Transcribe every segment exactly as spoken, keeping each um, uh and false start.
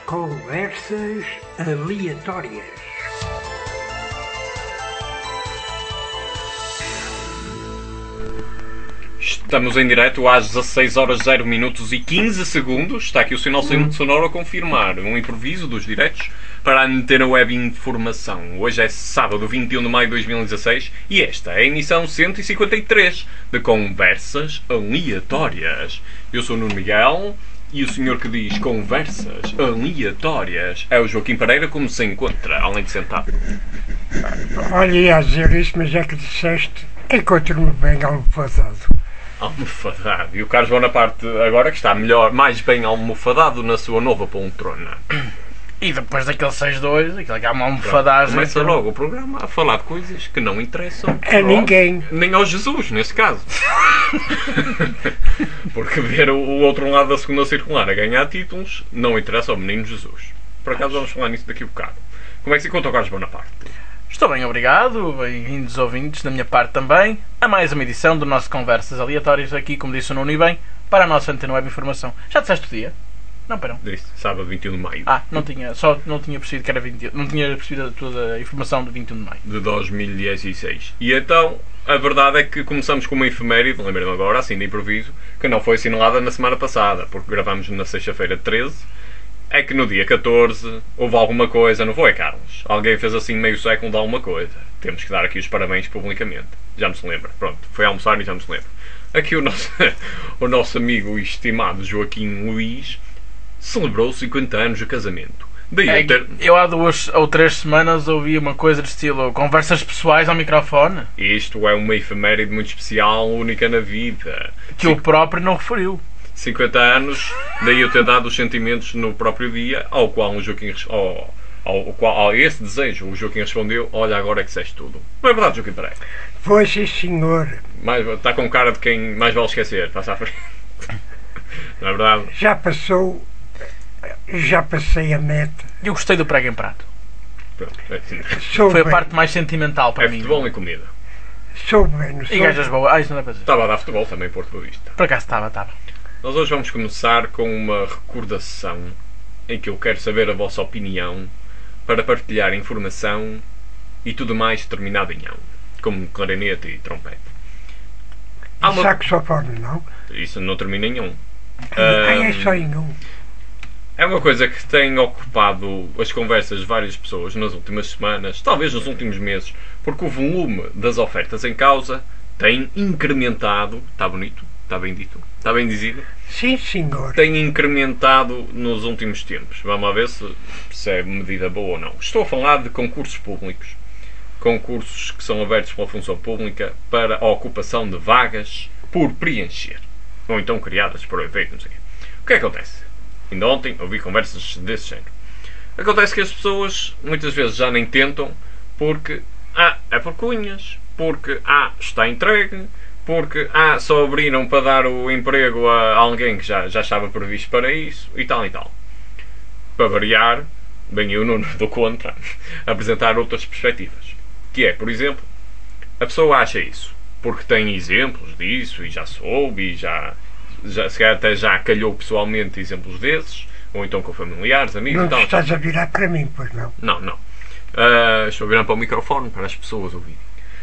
Conversas aleatórias. Estamos em direto às dezasseis horas zero minutos e quinze segundos. Está aqui o sinal sonoro a confirmar um improviso dos diretos para a Antena Web Informação. Hoje é sábado, vinte e um de maio de dois mil e dezasseis e esta é a emissão cento e cinquenta e três de Conversas Aleatórias. Eu sou o Nuno Miguel e o senhor que diz Conversas Aleatórias é o Joaquim Pereira. Como se encontra, além de sentado? Olha, ia dizer isso, mas é que disseste, encontro-me bem almofadado. Almofadado. E o Carlos Bonaparte agora que está melhor, mais bem almofadado na sua nova poltrona. E depois daquele seis dois, aquele que há uma almofadagem. Começa logo o programa a falar de coisas que não interessam a ninguém. Nem ao Jesus, nesse caso. Porque ver o outro lado da segunda circular a ganhar títulos não interessa ao menino Jesus. Por acaso vamos falar nisso daqui a bocado. Como é que se encontra o Carlos Bonaparte? Estou bem, obrigado. Bem-vindos ouvintes, da minha parte também, a mais uma edição do nosso Conversas Aleatórias aqui, como disse o Nuno e bem, para a nossa Antena Web Informação. Já disseste o dia? Não, pera. Disse, sábado vinte e um de maio. Ah, não tinha, só não tinha percebido que era vinte, não tinha percebido toda a informação de vinte e um de maio. De dois mil e dezesseis. E então, a verdade é que começamos com uma efeméride, lembrei-me agora, assim de improviso, que não foi assinalada na semana passada, porque gravámos na sexta-feira treze. É que no dia catorze houve alguma coisa, não foi, Carlos? Alguém fez assim meio século de alguma coisa. Temos que dar aqui os parabéns publicamente. Já me se lembra. Pronto, foi almoçar e já me se lembra. Aqui o nosso, o nosso amigo e estimado Joaquim Luís celebrou cinquenta anos de casamento. Daí É, eu, ter... eu há duas ou três semanas ouvi uma coisa de estilo conversas pessoais ao microfone. Isto é uma efeméride muito especial, única na vida. Que o próprio não referiu. cinquenta anos, daí eu ter dado os sentimentos no próprio dia, ao qual o Joaquim ao, ao, ao, a esse desejo o Joaquim respondeu: olha, agora é que disseste tudo. Não é verdade, Joaquim Pereira? Foi, sim, senhor. Mais, está com cara de quem mais vale esquecer. Passa à frente. Não é verdade? Já passou, já passei a meta. Eu gostei do prego em prato. Pronto, é, assim. Sou Foi a bem, parte mais sentimental para É mim. futebol e comida. sou bem, não E sou. gajas boas. Ah, isso não é para dizer. Estava a dar futebol também, Porto Boa Vista. Por acaso estava, estava. Nós hoje vamos começar com uma recordação em que eu quero saber a vossa opinião para partilhar informação e tudo mais terminado em ão, como clarinete e trompete. Há uma- Saxofone, não? Isso não termina em um. Ah, é Ahm, só em um. É uma coisa que tem ocupado as conversas de várias pessoas nas últimas semanas, talvez nos últimos meses, porque o volume das ofertas em causa tem incrementado. Está bonito? Está bem dito? Está bem dizido? Sim, senhor. Tem incrementado nos últimos tempos. Vamos lá ver se, se é medida boa ou não. Estou a falar de concursos públicos. Concursos que são abertos pela função pública para a ocupação de vagas por preencher. Ou então criadas por efeito, não sei o quê. O que é que acontece? Ainda ontem ouvi conversas desse género. Acontece que as pessoas muitas vezes já nem tentam porque ah, é por cunhas, porque ah, está entregue, porque ah, só abriram para dar o emprego a alguém que já, já estava previsto para isso e tal e tal. Para variar, bem eu não dou contra, apresentar outras perspectivas. Que é, por exemplo, a pessoa acha isso porque tem exemplos disso e já soube e já, já se calhar até já calhou pessoalmente exemplos desses, ou então com familiares, amigos Não e te tal. estás a virar para mim, pois não? Não, não. Ah, estou virando para o microfone para as pessoas ouvirem.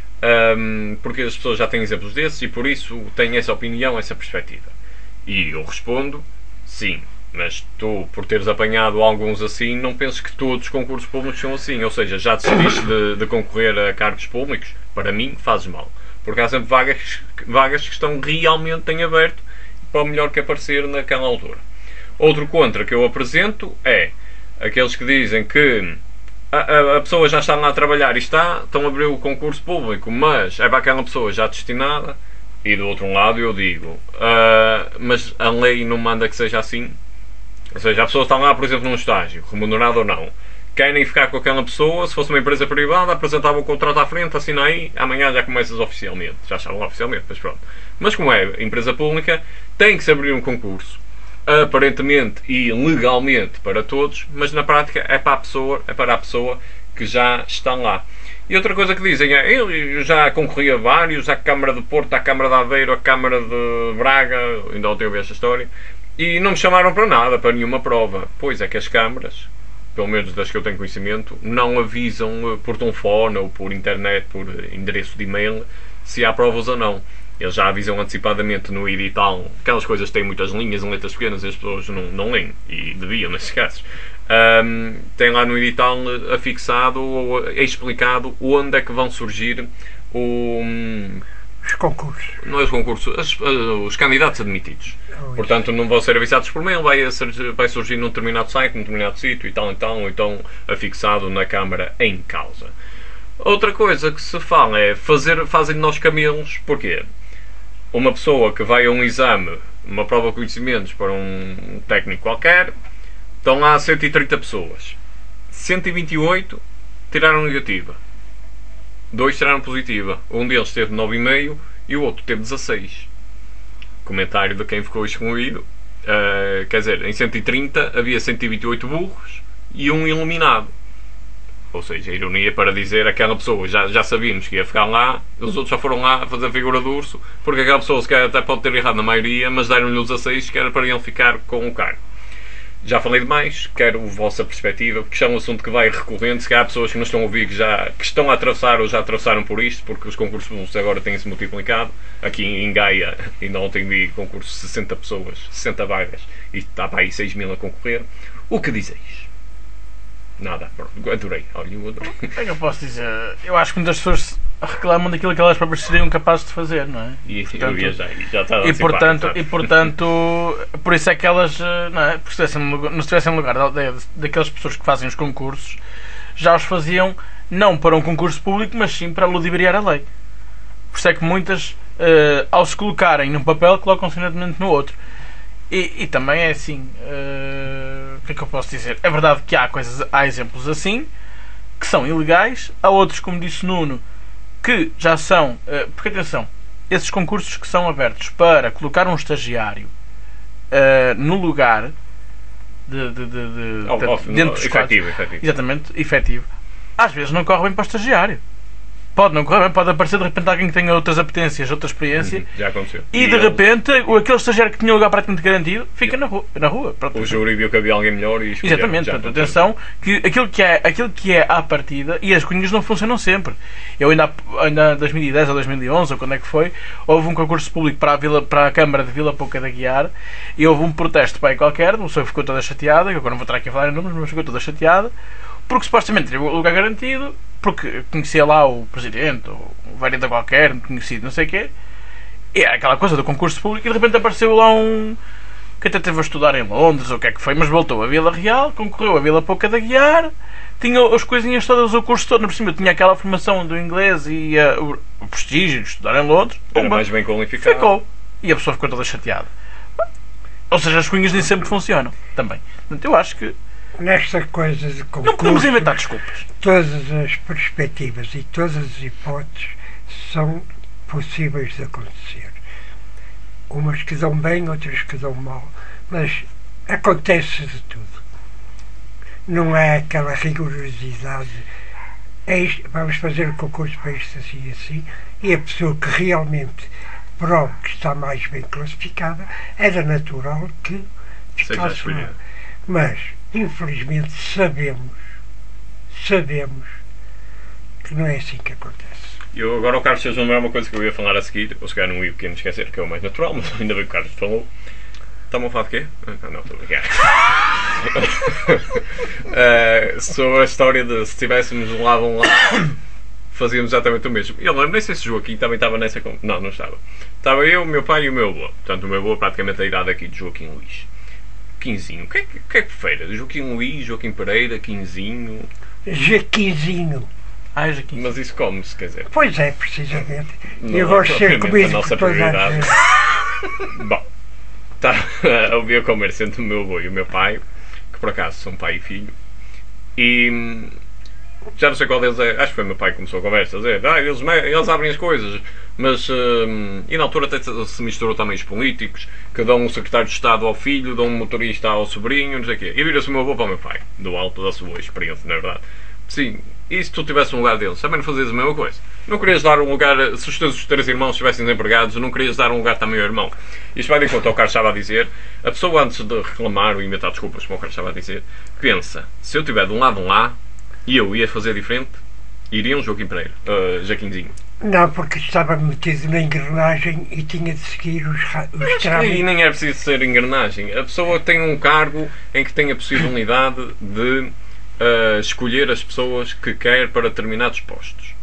Um, porque as pessoas já têm exemplos desses e por isso têm essa opinião, essa perspectiva. E eu respondo, sim, mas tu, por teres apanhado alguns assim, não penses que todos os concursos públicos são assim. Ou seja, já decidiste de, de concorrer a cargos públicos? Para mim, fazes mal. Porque há sempre vagas, vagas que estão realmente em aberto para o melhor que aparecer naquela altura. Outro contra que eu apresento é aqueles que dizem que A, a, a pessoa já está lá a trabalhar e está, estão a abrir o concurso público, mas é para aquela pessoa já destinada. E do outro lado eu digo, uh, mas a lei não manda que seja assim. Ou seja, a pessoa está lá, por exemplo, num estágio, remunerado ou não. Querem ficar com aquela pessoa, se fosse uma empresa privada, apresentava o contrato à frente, assina aí, amanhã já começas oficialmente. Já estavam oficialmente, mas pronto. Mas como é empresa pública, tem que se abrir um concurso. Aparentemente e legalmente para todos, mas na prática é para a pessoa, é para a pessoa que já está lá. E outra coisa que dizem é, eu já concorri a vários, à Câmara de Porto, à Câmara de Aveiro, à Câmara de Braga, ainda ontem ouvi esta história, E não me chamaram para nada, para nenhuma prova. Pois é que as câmaras, pelo menos das que eu tenho conhecimento, não avisam por telefone ou por internet, por endereço de e-mail, se há provas ou não. Eles já avisam antecipadamente no edital. Aquelas coisas têm muitas linhas em letras pequenas e as pessoas não, não leem. E deviam, nesses casos. Um, tem lá no edital afixado ou explicado onde é que vão surgir o, os concursos. Não é os concursos, as, os candidatos admitidos. Oh, Portanto, não vão ser avisados por mail, vai, vai surgir num determinado site, num determinado sítio e tal, e tal, ou então afixado na Câmara em causa. Outra coisa que se fala é fazer, fazem de nós camelos. Porquê? Uma pessoa que vai a um exame, uma prova de conhecimentos para um técnico qualquer, estão lá cento e trinta pessoas. cento e vinte e oito tiraram negativa. Dois tiraram positiva. Um deles teve nove vírgula cinco e o outro teve dezasseis. Comentário de quem ficou excluído. Uh, quer dizer, em cento e trinta havia cento e vinte e oito burros e um iluminado. Ou seja, a ironia para dizer aquela pessoa, já, já sabíamos que ia ficar lá, os outros já foram lá fazer a figura de urso, porque aquela pessoa se calhar até pode ter errado na maioria, mas deram-lhe os dezasseis que era para ele ficar com o cargo. Já falei demais, quero a vossa perspectiva, porque isto é um assunto que vai recorrente. Se calhar há pessoas que nos estão a ouvir que, já, que estão a atravessar ou já atravessaram por isto, porque os concursos públicos agora têm-se multiplicado. Aqui em Gaia, ainda ontem vi concursos de sessenta pessoas, sessenta vagas, e está para aí seis mil a concorrer. O que dizeis? Nada, adorei. Olha, eu adorei. O que é que eu posso dizer? Eu acho que muitas pessoas reclamam daquilo que elas próprias seriam capazes de fazer, não é? E portanto, eu viajei, já estava e portanto, e portanto, por isso é que elas, não é? Porque se estivessem no lugar, não estivessem no lugar da, da, daquelas pessoas que fazem os concursos, já os faziam não para um concurso público, mas sim para ludibriar a lei. Por isso é que muitas, uh, ao se colocarem num papel, colocam-se imediatamente no outro. E, e também é assim, uh, o que é que eu posso dizer? É verdade que há coisas, há exemplos assim, que são ilegais, há outros, como disse Nuno, que já são, uh, porque atenção, esses concursos que são abertos para colocar um estagiário uh, no lugar de, de, de, de, oh, de oh, dentro dos efetivo, quadros, efetivo. Exatamente, efetivo, às vezes não corre bem para o estagiário. Pode não correr bem, pode aparecer de repente alguém que tenha outras apetências, outra experiência. Uhum, já aconteceu. E, e de ele... repente, aquele estagiário que tinha um lugar praticamente garantido fica na rua. Na rua pronto. O júri viu que havia alguém melhor e escolheu. Exatamente, portanto, atenção, que aquilo que, é, aquilo que é à partida, e as cunhas não funcionam sempre. Eu ainda, ainda em dois mil e dez ou dois mil e onze, ou quando é que foi, houve um concurso público para a, Vila, para a Câmara de Vila Pouca da Guiar e houve um protesto bem qualquer, uma pessoa ficou toda chateada, que agora não vou estar aqui a falar em números, mas ficou toda chateada, porque supostamente teria um lugar garantido, porque conhecia lá o presidente, ou o vereador qualquer, conhecido, não sei o quê, e era aquela coisa do concurso público, e de repente apareceu lá um que até teve a estudar em Londres, ou o que é que foi, mas voltou a Vila Real, concorreu a Vila Pouca da Guiar, tinha as coisinhas todas, o curso todo, por cima tinha aquela formação do inglês e uh, o, o prestígio de estudar em Londres, era mais bem qualificado. Ficou, e a pessoa ficou toda chateada. Ou seja, as cunhas nem sempre funcionam, também. Portanto, eu acho que nesta coisa de concursos, não podemos inventar desculpas. Todas as perspectivas e todas as hipóteses são possíveis de acontecer. Umas que dão bem, outras que dão mal. Mas acontece de tudo. Não é aquela rigorosidade. É isto, vamos fazer o concurso para isto assim e assim. E a pessoa que realmente prova que está mais bem classificada, era natural que ficasse lá. Mas infelizmente sabemos, sabemos que não é assim que acontece. Eu, agora o Carlos fez lembrar uma coisa que eu ia falar a seguir, ou se calhar não ia porque ia me esquecer, que é o mais natural, mas ainda bem que o Carlos falou. Estão a falar de quê? Ah, não, estou a brincar. uh, sobre a história de se estivéssemos de lado a um lado, fazíamos exatamente o mesmo. Eu lembro, nem sei se o Joaquim também estava nessa... Não, não estava. Estava eu, o meu pai e o meu avô. Portanto, o meu avô praticamente a idade aqui de Joaquim Luís. Quinzinho. O que é que, que, é que prefere? Joaquim Luís, Joaquim Pereira, Quinzinho? Jaquinzinho. Ah, é Jaquinzinho. Mas isso come-se, quer dizer. Pois é, precisamente. Não, eu gosto de ser comido a nossa por toda a prioridade. gente. Bom, está a ouvir a conversa entre o meu avô e o meu pai, que por acaso são pai e filho, e já não sei qual deles é, acho que foi o meu pai que começou a conversa, a dizer, ah, eles, eles abrem as coisas, mas, hum, e na altura até se misturou também os políticos, que dão um secretário de Estado ao filho, dão um motorista ao sobrinho, não sei o quê, e vira-se o meu avô para o meu pai, do alto da sua experiência, na verdade. Sim, e se tu tivesse um lugar deles, também não fazias a mesma coisa? Não querias dar um lugar, se os teus três irmãos estivessem desempregados, não querias dar um lugar também ao irmão. Isto vai de encontro ao que o Carlos estava a dizer. A pessoa, antes de reclamar ou inventar desculpas, como o Carlos estava a dizer, pensa, se eu estiver de um lado lá e eu ia fazer diferente, iria um Joaquim Pereira, uh, Jaquinzinho. Não, porque estava metido na engrenagem e tinha de seguir os, os trâmites. E nem é preciso ser engrenagem. A pessoa tem um cargo em que tem a possibilidade de uh, escolher as pessoas que quer para determinados postos.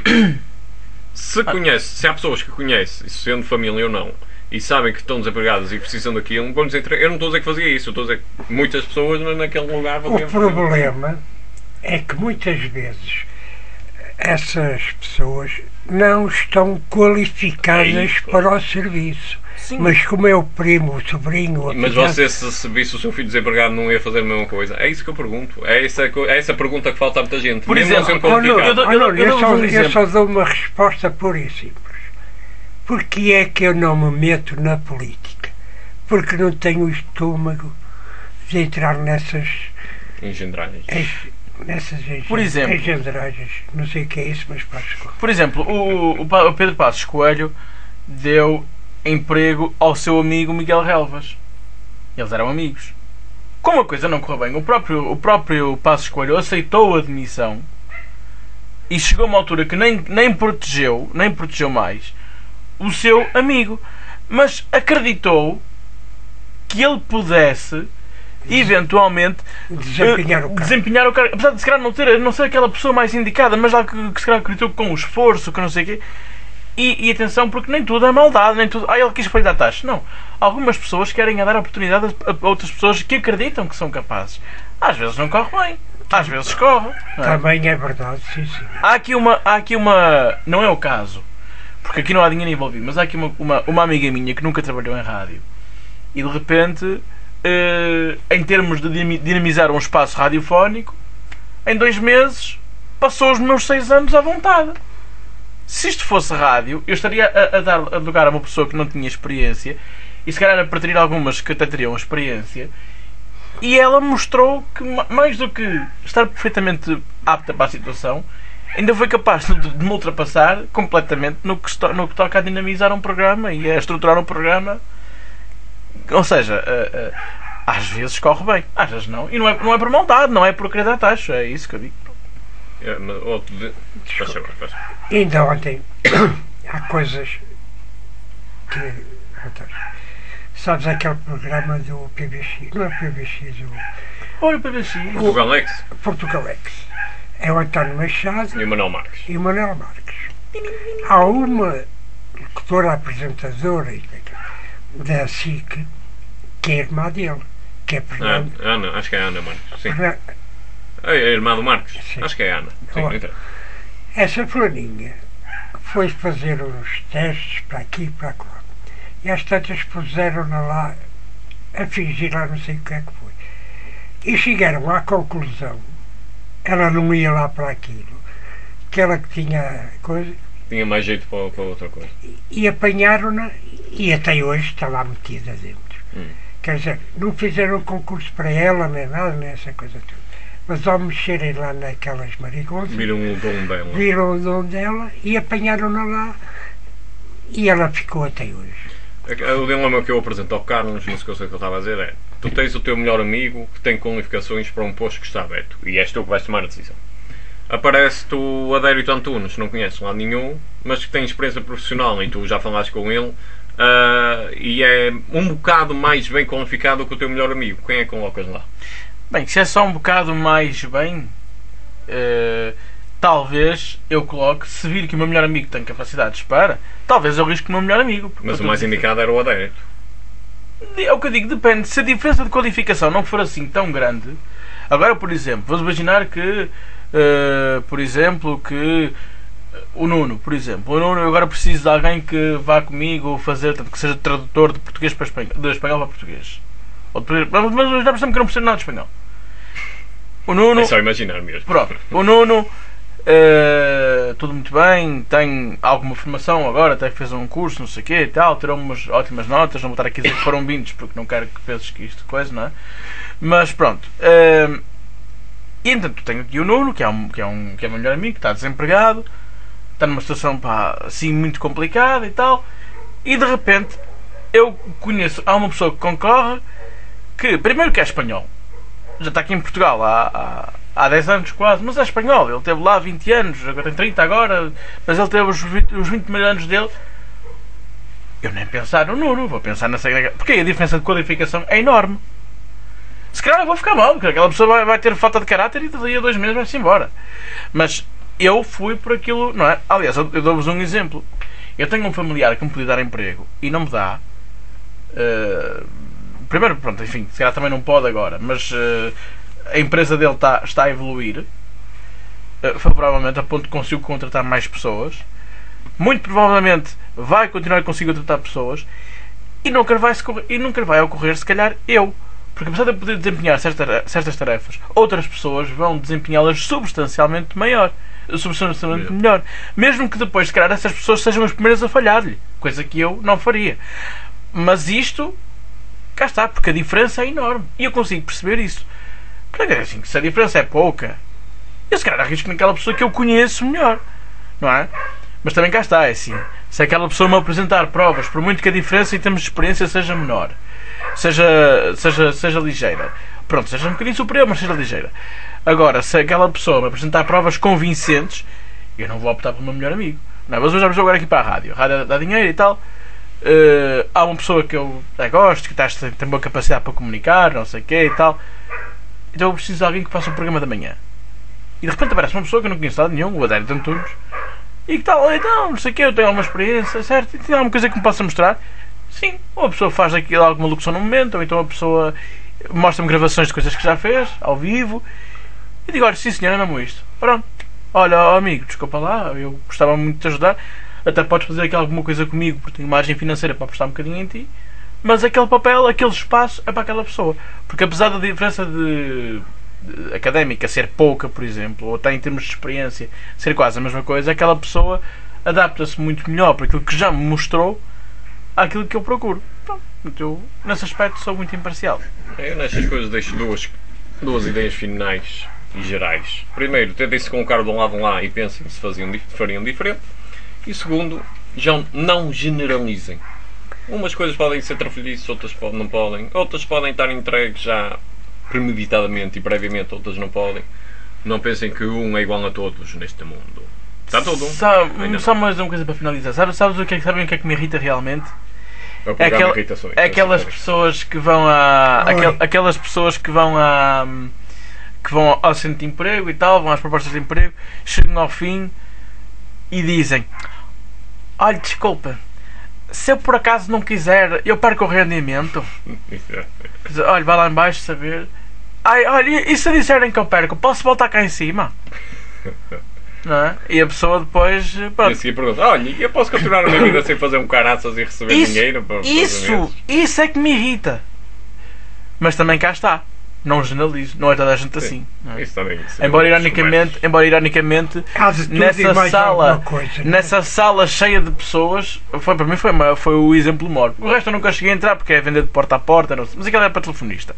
Se conhece, se há pessoas que conhecem, sendo família ou não, e sabem que estão desempregadas e precisam daquilo, vão dizer, eu não estou a dizer que fazia isso, eu estou a dizer que muitas pessoas naquele lugar vão O problema é que muitas vezes essas pessoas não estão qualificadas É isso. para o serviço. Sim. Mas como é o primo, o sobrinho... Mas afilhado- você, se, se visse o seu filho desempregado, não ia fazer a mesma coisa? É isso que eu pergunto. É essa, é essa pergunta que falta a muita gente. Por Mesmo exemplo, não sendo Oh, não, qualificado. eu dou- oh, não, eu eu, dou-vos só, um eu exemplo. só dou uma resposta pura e simples. Porque é que eu não me meto na política? Porque não tenho o estômago de entrar nessas... Engendragens. en- nessas Por exemplo. engendragens. Não sei o que é isso, mas pá, desculpa. Por exemplo, o, o Pa- o Pedro Passos Coelho deu emprego ao seu amigo Miguel Relvas. Eles eram amigos. Como a coisa não correu bem, o próprio, o próprio Passos Coelho aceitou a demissão e chegou a uma altura que nem, nem protegeu, nem protegeu mais o seu amigo. Mas acreditou que ele pudesse eventualmente Desempenhar o eh, cargo. desempenhar o cargo, apesar de se calhar não, ter, não ser aquela pessoa mais indicada, mas lá que, que se calhar acreditou com esforço, que não sei o quê. E, e atenção, porque nem tudo é maldade, nem tudo. Ah, ele quis espalhar taxas. Não. Algumas pessoas querem dar oportunidade a, a outras pessoas que acreditam que são capazes. Às vezes não corre bem, às vezes corre. Não é? Também é verdade, sim, sim. Há aqui uma. Há aqui uma. Não é o caso, porque aqui não há dinheiro envolvido, mas há aqui uma, uma, uma amiga minha que nunca trabalhou em rádio e de repente, eh, em termos de dinami- dinamizar um espaço radiofónico, em dois meses passou os meus seis anos à vontade. Se isto fosse rádio, eu estaria a, a dar a lugar a uma pessoa que não tinha experiência e se calhar a preterir algumas que até teriam experiência. E ela mostrou que, ma- mais do que estar perfeitamente apta para a situação, ainda foi capaz de, de me ultrapassar completamente no que, esto- no que toca a dinamizar um programa e a estruturar um programa. Ou seja, a- a- às vezes corre bem, às vezes não. E não é, não é por maldade, não é por querer dar taxa, é isso que eu digo. É, mas, outro de... Faz favor, faz favor. Ainda ontem há coisas que. António, sabes aquele programa do P B X? Não é P B X, o Olha o P B X. O Alex Portugalex. É o António Machado e o Manuel Marques. e o Manuel Marques. Há uma locutora apresentadora da S I C que é irmã dele, que é Ah, Fernando. Ana, acho que é a Ana Marques. Sim. Fernan- É a irmã do Marques. Sim. Acho que é a Ana. Sim, Olá. então. Essa fulaninha foi fazer uns testes para aqui e para lá. E às tantas puseram-na lá a fingir lá não sei o que é que foi. E chegaram à conclusão, ela não ia lá para aquilo, que ela que tinha coisa, Tinha mais jeito para, para outra coisa. e apanharam-na e até hoje está lá metida dentro. Hum. Quer dizer, não fizeram concurso para ela, nem nada, nem essa coisa toda. Mas ao mexerem lá naquelas marigonças, Viram o dom dela. viram o dom dela e apanharam-na lá e ela ficou até hoje. O dilema que eu apresento ao Carlos, não sei o que eu sei que eu estava a dizer, é: tu tens o teu melhor amigo que tem qualificações para um posto que está aberto e és tu que vais tomar a decisão. Aparece-te o Adérito Antunes, não conheces lá nenhum, mas que tem experiência profissional e tu já falaste com ele, ah, e é um bocado mais bem qualificado que o teu melhor amigo. Quem é que colocas lá? Bem, se é só um bocado mais bem, eh, talvez eu coloque, se vir que o meu melhor amigo tem capacidades para, talvez eu risque o meu melhor amigo. porque Mas o eu mais tô- indicado era o Adérito. É o que eu digo, depende. Se a diferença de qualificação não for assim tão grande, agora, por exemplo, vamos imaginar que, eh, por exemplo, que o Nuno, por exemplo, o Nuno, eu agora preciso de alguém que vá comigo fazer, portanto, que seja tradutor de português para espanhol, de espanhol para português. Ou de português- mas mas já percebemos que eu não percebo nada de espanhol. O Nuno, É só imaginar mesmo. pronto, o Nuno, eh, tudo muito bem, tem alguma formação agora, até que fez um curso, não sei o quê e tal, tirou umas ótimas notas, não vou estar aqui a dizer que foram bindos, porque não quero que penses que isto coisa, não é? Mas pronto. E então, tenho aqui o Nuno, que é, um, que, é um, que é o meu melhor amigo, que está desempregado. está numa situação pá, assim muito complicada e tal, e de repente eu conheço, há uma pessoa que concorre que, primeiro que é espanhol, já está aqui em Portugal há, há, há dez anos quase, mas é espanhol, ele teve lá vinte anos, agora tem trinta agora, mas ele teve os vinte, os vinte mil anos dele. Eu nem pensar no Nuno, vou pensar nessa. Porque a diferença de qualificação é enorme. Se calhar eu vou ficar mal, porque aquela pessoa vai, vai ter falta de caráter e daí a dois meses vai-se embora. Mas eu fui por aquilo, não é? Aliás, eu, eu dou-vos um exemplo. Eu tenho um familiar que me podia dar emprego e não me dá. Uh, primeiro, pronto, enfim, se calhar também não pode agora, mas uh, a empresa dele está, está a evoluir uh, favoravelmente a ponto de conseguir contratar mais pessoas. Muito provavelmente vai continuar a conseguir contratar pessoas e nunca vai, e nunca vai ocorrer, se calhar, eu. Porque apesar de eu poder desempenhar certas tarefas, outras pessoas vão desempenhá-las substancialmente maior, substancialmente Mesmo. melhor. Mesmo que depois, se calhar, essas pessoas sejam as primeiras a falhar-lhe. Coisa que eu não faria. Mas isto, cá está, porque a diferença é enorme. E eu consigo perceber isso. Porque assim, se a diferença é pouca, eu se calhar arrisco naquela pessoa que eu conheço melhor. Não é? Mas também cá está, é assim. Se aquela pessoa me apresentar provas, por muito que a diferença em termos de experiência seja menor, seja, seja, seja ligeira, pronto, seja um bocadinho superior, mas seja ligeira. Agora, se aquela pessoa me apresentar provas convincentes, eu não vou optar pelo meu melhor amigo. Não, mas eu já vou agora aqui para a rádio. A rádio dá dinheiro e tal. Uh, há uma pessoa que eu até gosto, que tem, tem boa capacidade para comunicar, não sei o quê e tal. Então eu preciso de alguém que faça um programa da manhã. E de repente aparece uma pessoa que eu não conheço nada nenhum, o Adélio Antunes. E que tal, então, não sei o que, eu tenho alguma experiência, certo? E tem alguma coisa que me possa mostrar? Sim, ou a pessoa faz aquilo, alguma locução no momento, ou então a pessoa mostra-me gravações de coisas que já fez, ao vivo, e digo, olha, sim senhor, é mesmo isto. Pronto, olha, ó, amigo, desculpa lá, eu gostava muito de te ajudar, até podes fazer aqui alguma coisa comigo, porque tenho margem financeira para apostar um bocadinho em ti, mas aquele papel, aquele espaço é para aquela pessoa. Porque apesar da diferença de... académica ser pouca, por exemplo, ou até em termos de experiência ser quase a mesma coisa, aquela pessoa adapta-se muito melhor para aquilo que já me mostrou àquilo que eu procuro. Pronto, eu, nesse aspecto, sou muito imparcial. Eu nestas coisas deixo duas, duas ideias finais e gerais. Primeiro, tentem-se colocar de um lado lá e pensem se faziam, fariam diferente. E segundo, já não generalizem. Umas coisas podem ser trafolhices, outras podem, não podem. Outras podem estar entregues já premeditadamente e previamente, outras não podem. Não pensem que um é igual a todos neste mundo. Está tudo. Só, só mais uma coisa para finalizar. Sabes, sabes o que é, sabem o que é que me irrita realmente? É, aquel, irritações, é aquelas pessoas que vão a. Aquel, aquelas pessoas que vão a. que vão ao centro de emprego e tal, vão às propostas de emprego, chegam ao fim e dizem: olha, desculpa, se eu por acaso não quiser, eu perco o rendimento. Olha, vai lá em baixo saber. Ai, olha, e se disserem que eu perco, posso voltar cá em cima? Não é? E a pessoa depois. Pronto. E a seguir pergunta: olha, eu posso continuar a minha vida sem fazer um caraças e receber isso, dinheiro? Para isso, isso é que me irrita. Mas também cá está. Não generalizo, não é toda a gente Sim, assim. Não é? Isso também. Isso embora, é ironicamente, embora ironicamente, nessa sala, coisa, nessa sala cheia de pessoas, foi, para mim foi, uma, foi o exemplo maior. O resto eu nunca cheguei a entrar porque é vender de porta a porta, não sei, mas aquilo era para telefonista.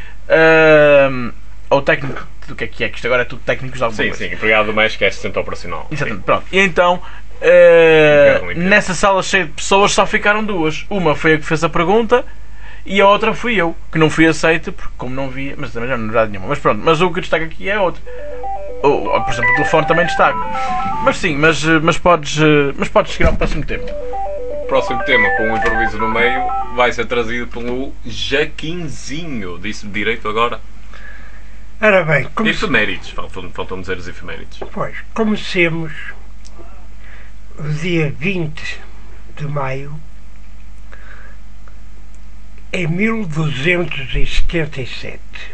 Uh, ou técnico, do que é que é? Que isto agora é tudo técnicos de alguma Sim, coisa. sim, empregado doméstico é assistente operacional. Exatamente, pronto. E então, uh, nessa sala cheia de pessoas só ficaram duas. Uma foi a que fez a pergunta. E a outra fui eu, que não fui aceito, porque como não via, mas também já não dá nenhuma. Mas pronto, mas o que destaca aqui é outro. Ou, ou, por exemplo, o telefone também destaca. Mas sim, mas, mas, podes, mas podes seguir ao próximo tema. O próximo tema, com um improviso no meio, vai ser trazido pelo Jaquinzinho. Disse direito agora? Ora bem, como efemérides, faltam, faltam dizer as efemérides. Pois, comecemos o dia vinte de maio. Em mil duzentos e setenta e sete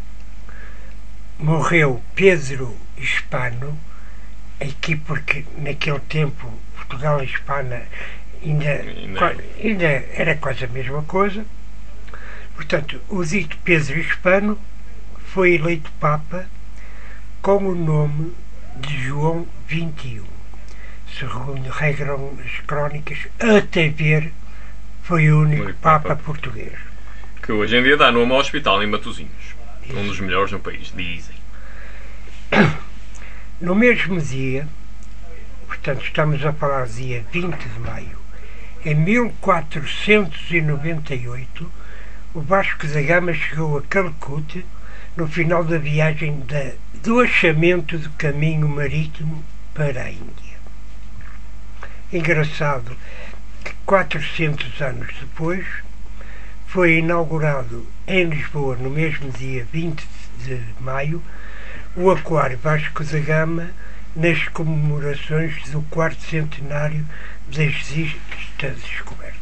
morreu Pedro Hispano, aqui porque naquele tempo Portugal e Espanha ainda, ainda, ainda era quase a mesma coisa. Portanto, o dito Pedro Hispano foi eleito Papa com o nome de João vinte e um. Segundo regram as crónicas, até ver foi o único foi Papa, Papa português. Que hoje em dia dá nome ao hospital em Matosinhos. Isso. Um dos melhores no país, dizem. No mesmo dia, portanto estamos a falar do dia vinte de maio, em mil quatrocentos e noventa e oito, o Vasco da Gama chegou a Calcute no final da viagem da, do achamento do caminho marítimo para a Índia. Engraçado que quatrocentos anos depois foi inaugurado em Lisboa, no mesmo dia vinte de maio, o Aquário Vasco da Gama, nas comemorações do quarto centenário desta descoberta.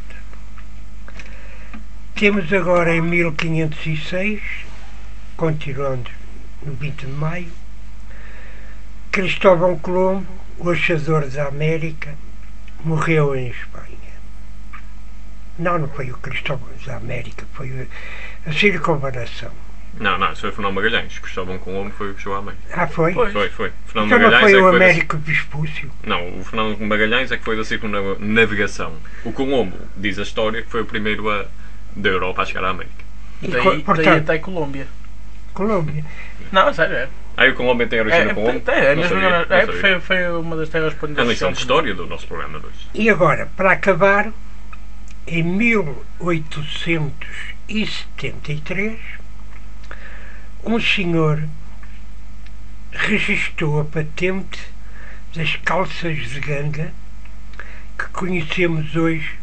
Temos agora em mil quinhentos e seis, continuando no vinte de maio, Cristóvão Colombo, o achador da América, morreu em Espanha. Não, não foi o Cristóvão da América, foi a circunvalação. Não, não, isso foi o Fernão Magalhães. Cristóvão Colombo foi o que chegou à América. Ah, foi? Foi. Foi, foi. Fernão Então não Magalhães foi é que o foi da- Américo Vespúcio? Não, o Fernão Magalhães é que foi da circunnavigação. O Colombo, diz a história, que foi o primeiro a, da Europa a chegar à América. E, Daí, co- daí portanto, até Colômbia. Colômbia. Não, sério, é. Aí o Colombo tem origem É, no Colombo? é, é, Não mesmo, sabia, não, não é, sabia. foi, foi uma das terras É a lição de sempre. história do nosso programa de hoje. E agora, para acabar, em mil oitocentos e setenta e três, um senhor registrou a patente das calças de ganga que conhecemos hoje,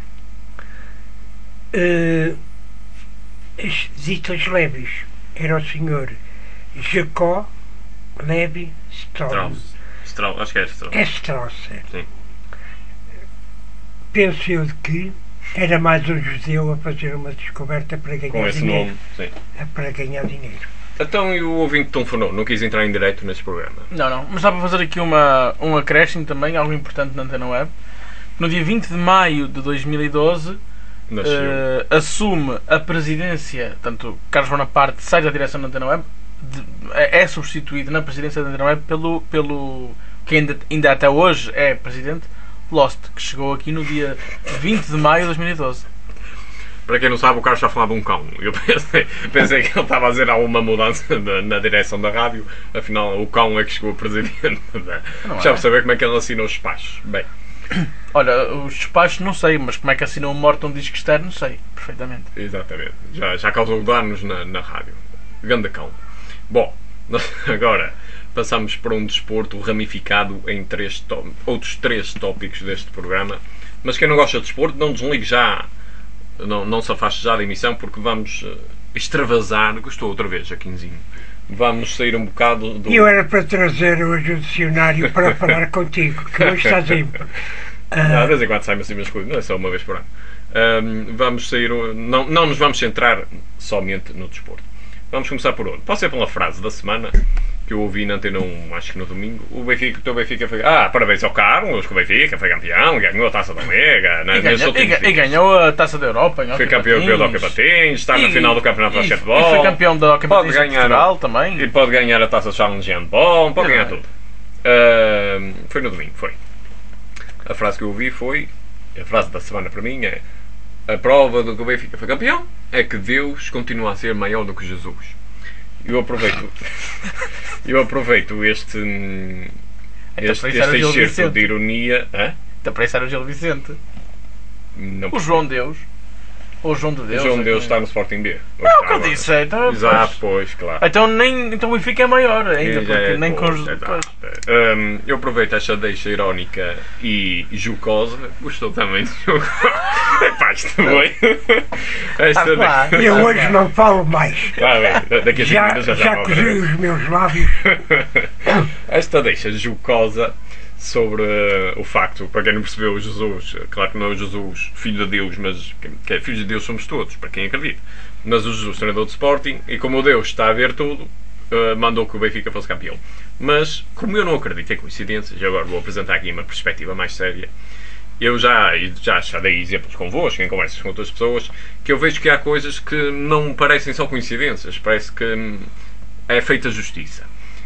eh, as ditas leves. Era o senhor Jacó Levi Strauss. Strauss. Strauss, acho que é Strauss. É Strauss, é. Sim. Penso eu que era mais um judeu a fazer uma descoberta para ganhar Com esse dinheiro. nome, sim. É para ganhar dinheiro. Então, e o ouvinte Tom Fernão não quis entrar em direito neste programa? Não, não, mas dá para fazer aqui uma, um acréscimo também, algo importante na Antena Web. No dia vinte de maio de dois mil e doze, Nasceu. eh, assume a presidência, tanto Carlos Bonaparte sai da direção da Antena Web, de- é é substituído na presidência da Antena Web pelo, pelo que ainda, ainda até hoje é presidente, Lost, que chegou aqui no dia vinte de maio de dois mil e doze. Para quem não sabe, o Carlos já falava um cão. Eu pensei, pensei que ele estava a dizer alguma mudança na, na direção da rádio. Afinal, o cão é que chegou a presidente. Da... Não Já é. vou saber como é que ele assinou os despachos. Bem, Olha, os despachos não sei, mas como é que assinou um morto um disco externo, sei, perfeitamente. exatamente. Já, já causou danos na, na rádio. Ganda cão. Bom, nós agora passamos para um desporto ramificado em três tó- outros três tópicos deste programa. Mas quem não gosta de desporto, não desligue já. Não, não se afaste já da emissão, porque vamos eh, extravasar. Gostou outra vez, Jaquinzinho. Vamos sair um bocado do. E eu era para trazer hoje o dicionário para falar contigo, que hoje estás aí. Ah, Ah, de vez em quando saem assim umas coisas, não é só uma vez por ano. Ahm, vamos sair. Não, não nos vamos centrar somente no desporto. Vamos começar por onde? Pode ser pela frase da semana que eu ouvi na Antena um, acho que no domingo. O Benfica, o teu Benfica foi. Ah, parabéns ao Carlos, que o Benfica foi campeão, ganhou a taça da Liga. E, Né, ganha- nesses e últimos ga- e dias. ganhou a Taça da Europa em Foi hockey campeão patins. do Hockey Patins, está na E- final do Campeonato de e- Basquetebol. E foi campeão da Hockey Pode Patins em ganhar- Portugal também. E pode ganhar a taça de Challenge Handball, pode ganhar tudo. Ahm, foi no domingo, foi. A frase que eu ouvi foi, a frase da semana para mim é: a prova do que o Benfica foi campeão é que Deus continua a ser maior do que Jesus. Eu aproveito, eu aproveito este, hum, Então, este, para isso era este o Gil excerto Vicente. de ironia. Hã? Então, para isso era o Gil Vicente. Não, O João Deus. Ou o João de Deus. João é Deus que- está no Sporting B. Não, é o que eu disse. é, Então, Exato, pois. pois, claro. Então, nem, então o Benfica é maior ainda, Já porque é, nem com pois, os. exato. Pois. Hum, eu aproveito esta deixa irónica e jocosa. Gostou também de jogo. Pá, isto foi. Esta Ah, pá. de- eu hoje não falo mais. Ah, bem, daqui a cinco Já, minutos já já já cozi os meus lábios. Esta deixa jocosa sobre uh, o facto, para quem não percebeu, Jesus, claro que não é o Jesus filho de Deus, mas que, que é filho de Deus somos todos, para quem acredita. Mas o Jesus, treinador de Sporting, e como o Deus está a ver tudo, uh, mandou que o Benfica fosse campeão. Mas, como eu não acredito em coincidências, e agora vou apresentar aqui uma perspectiva mais séria, eu já, e já, já dei exemplos convosco, em conversas com outras pessoas, que eu vejo que há coisas que não parecem só coincidências, parece que hum, é feita justiça.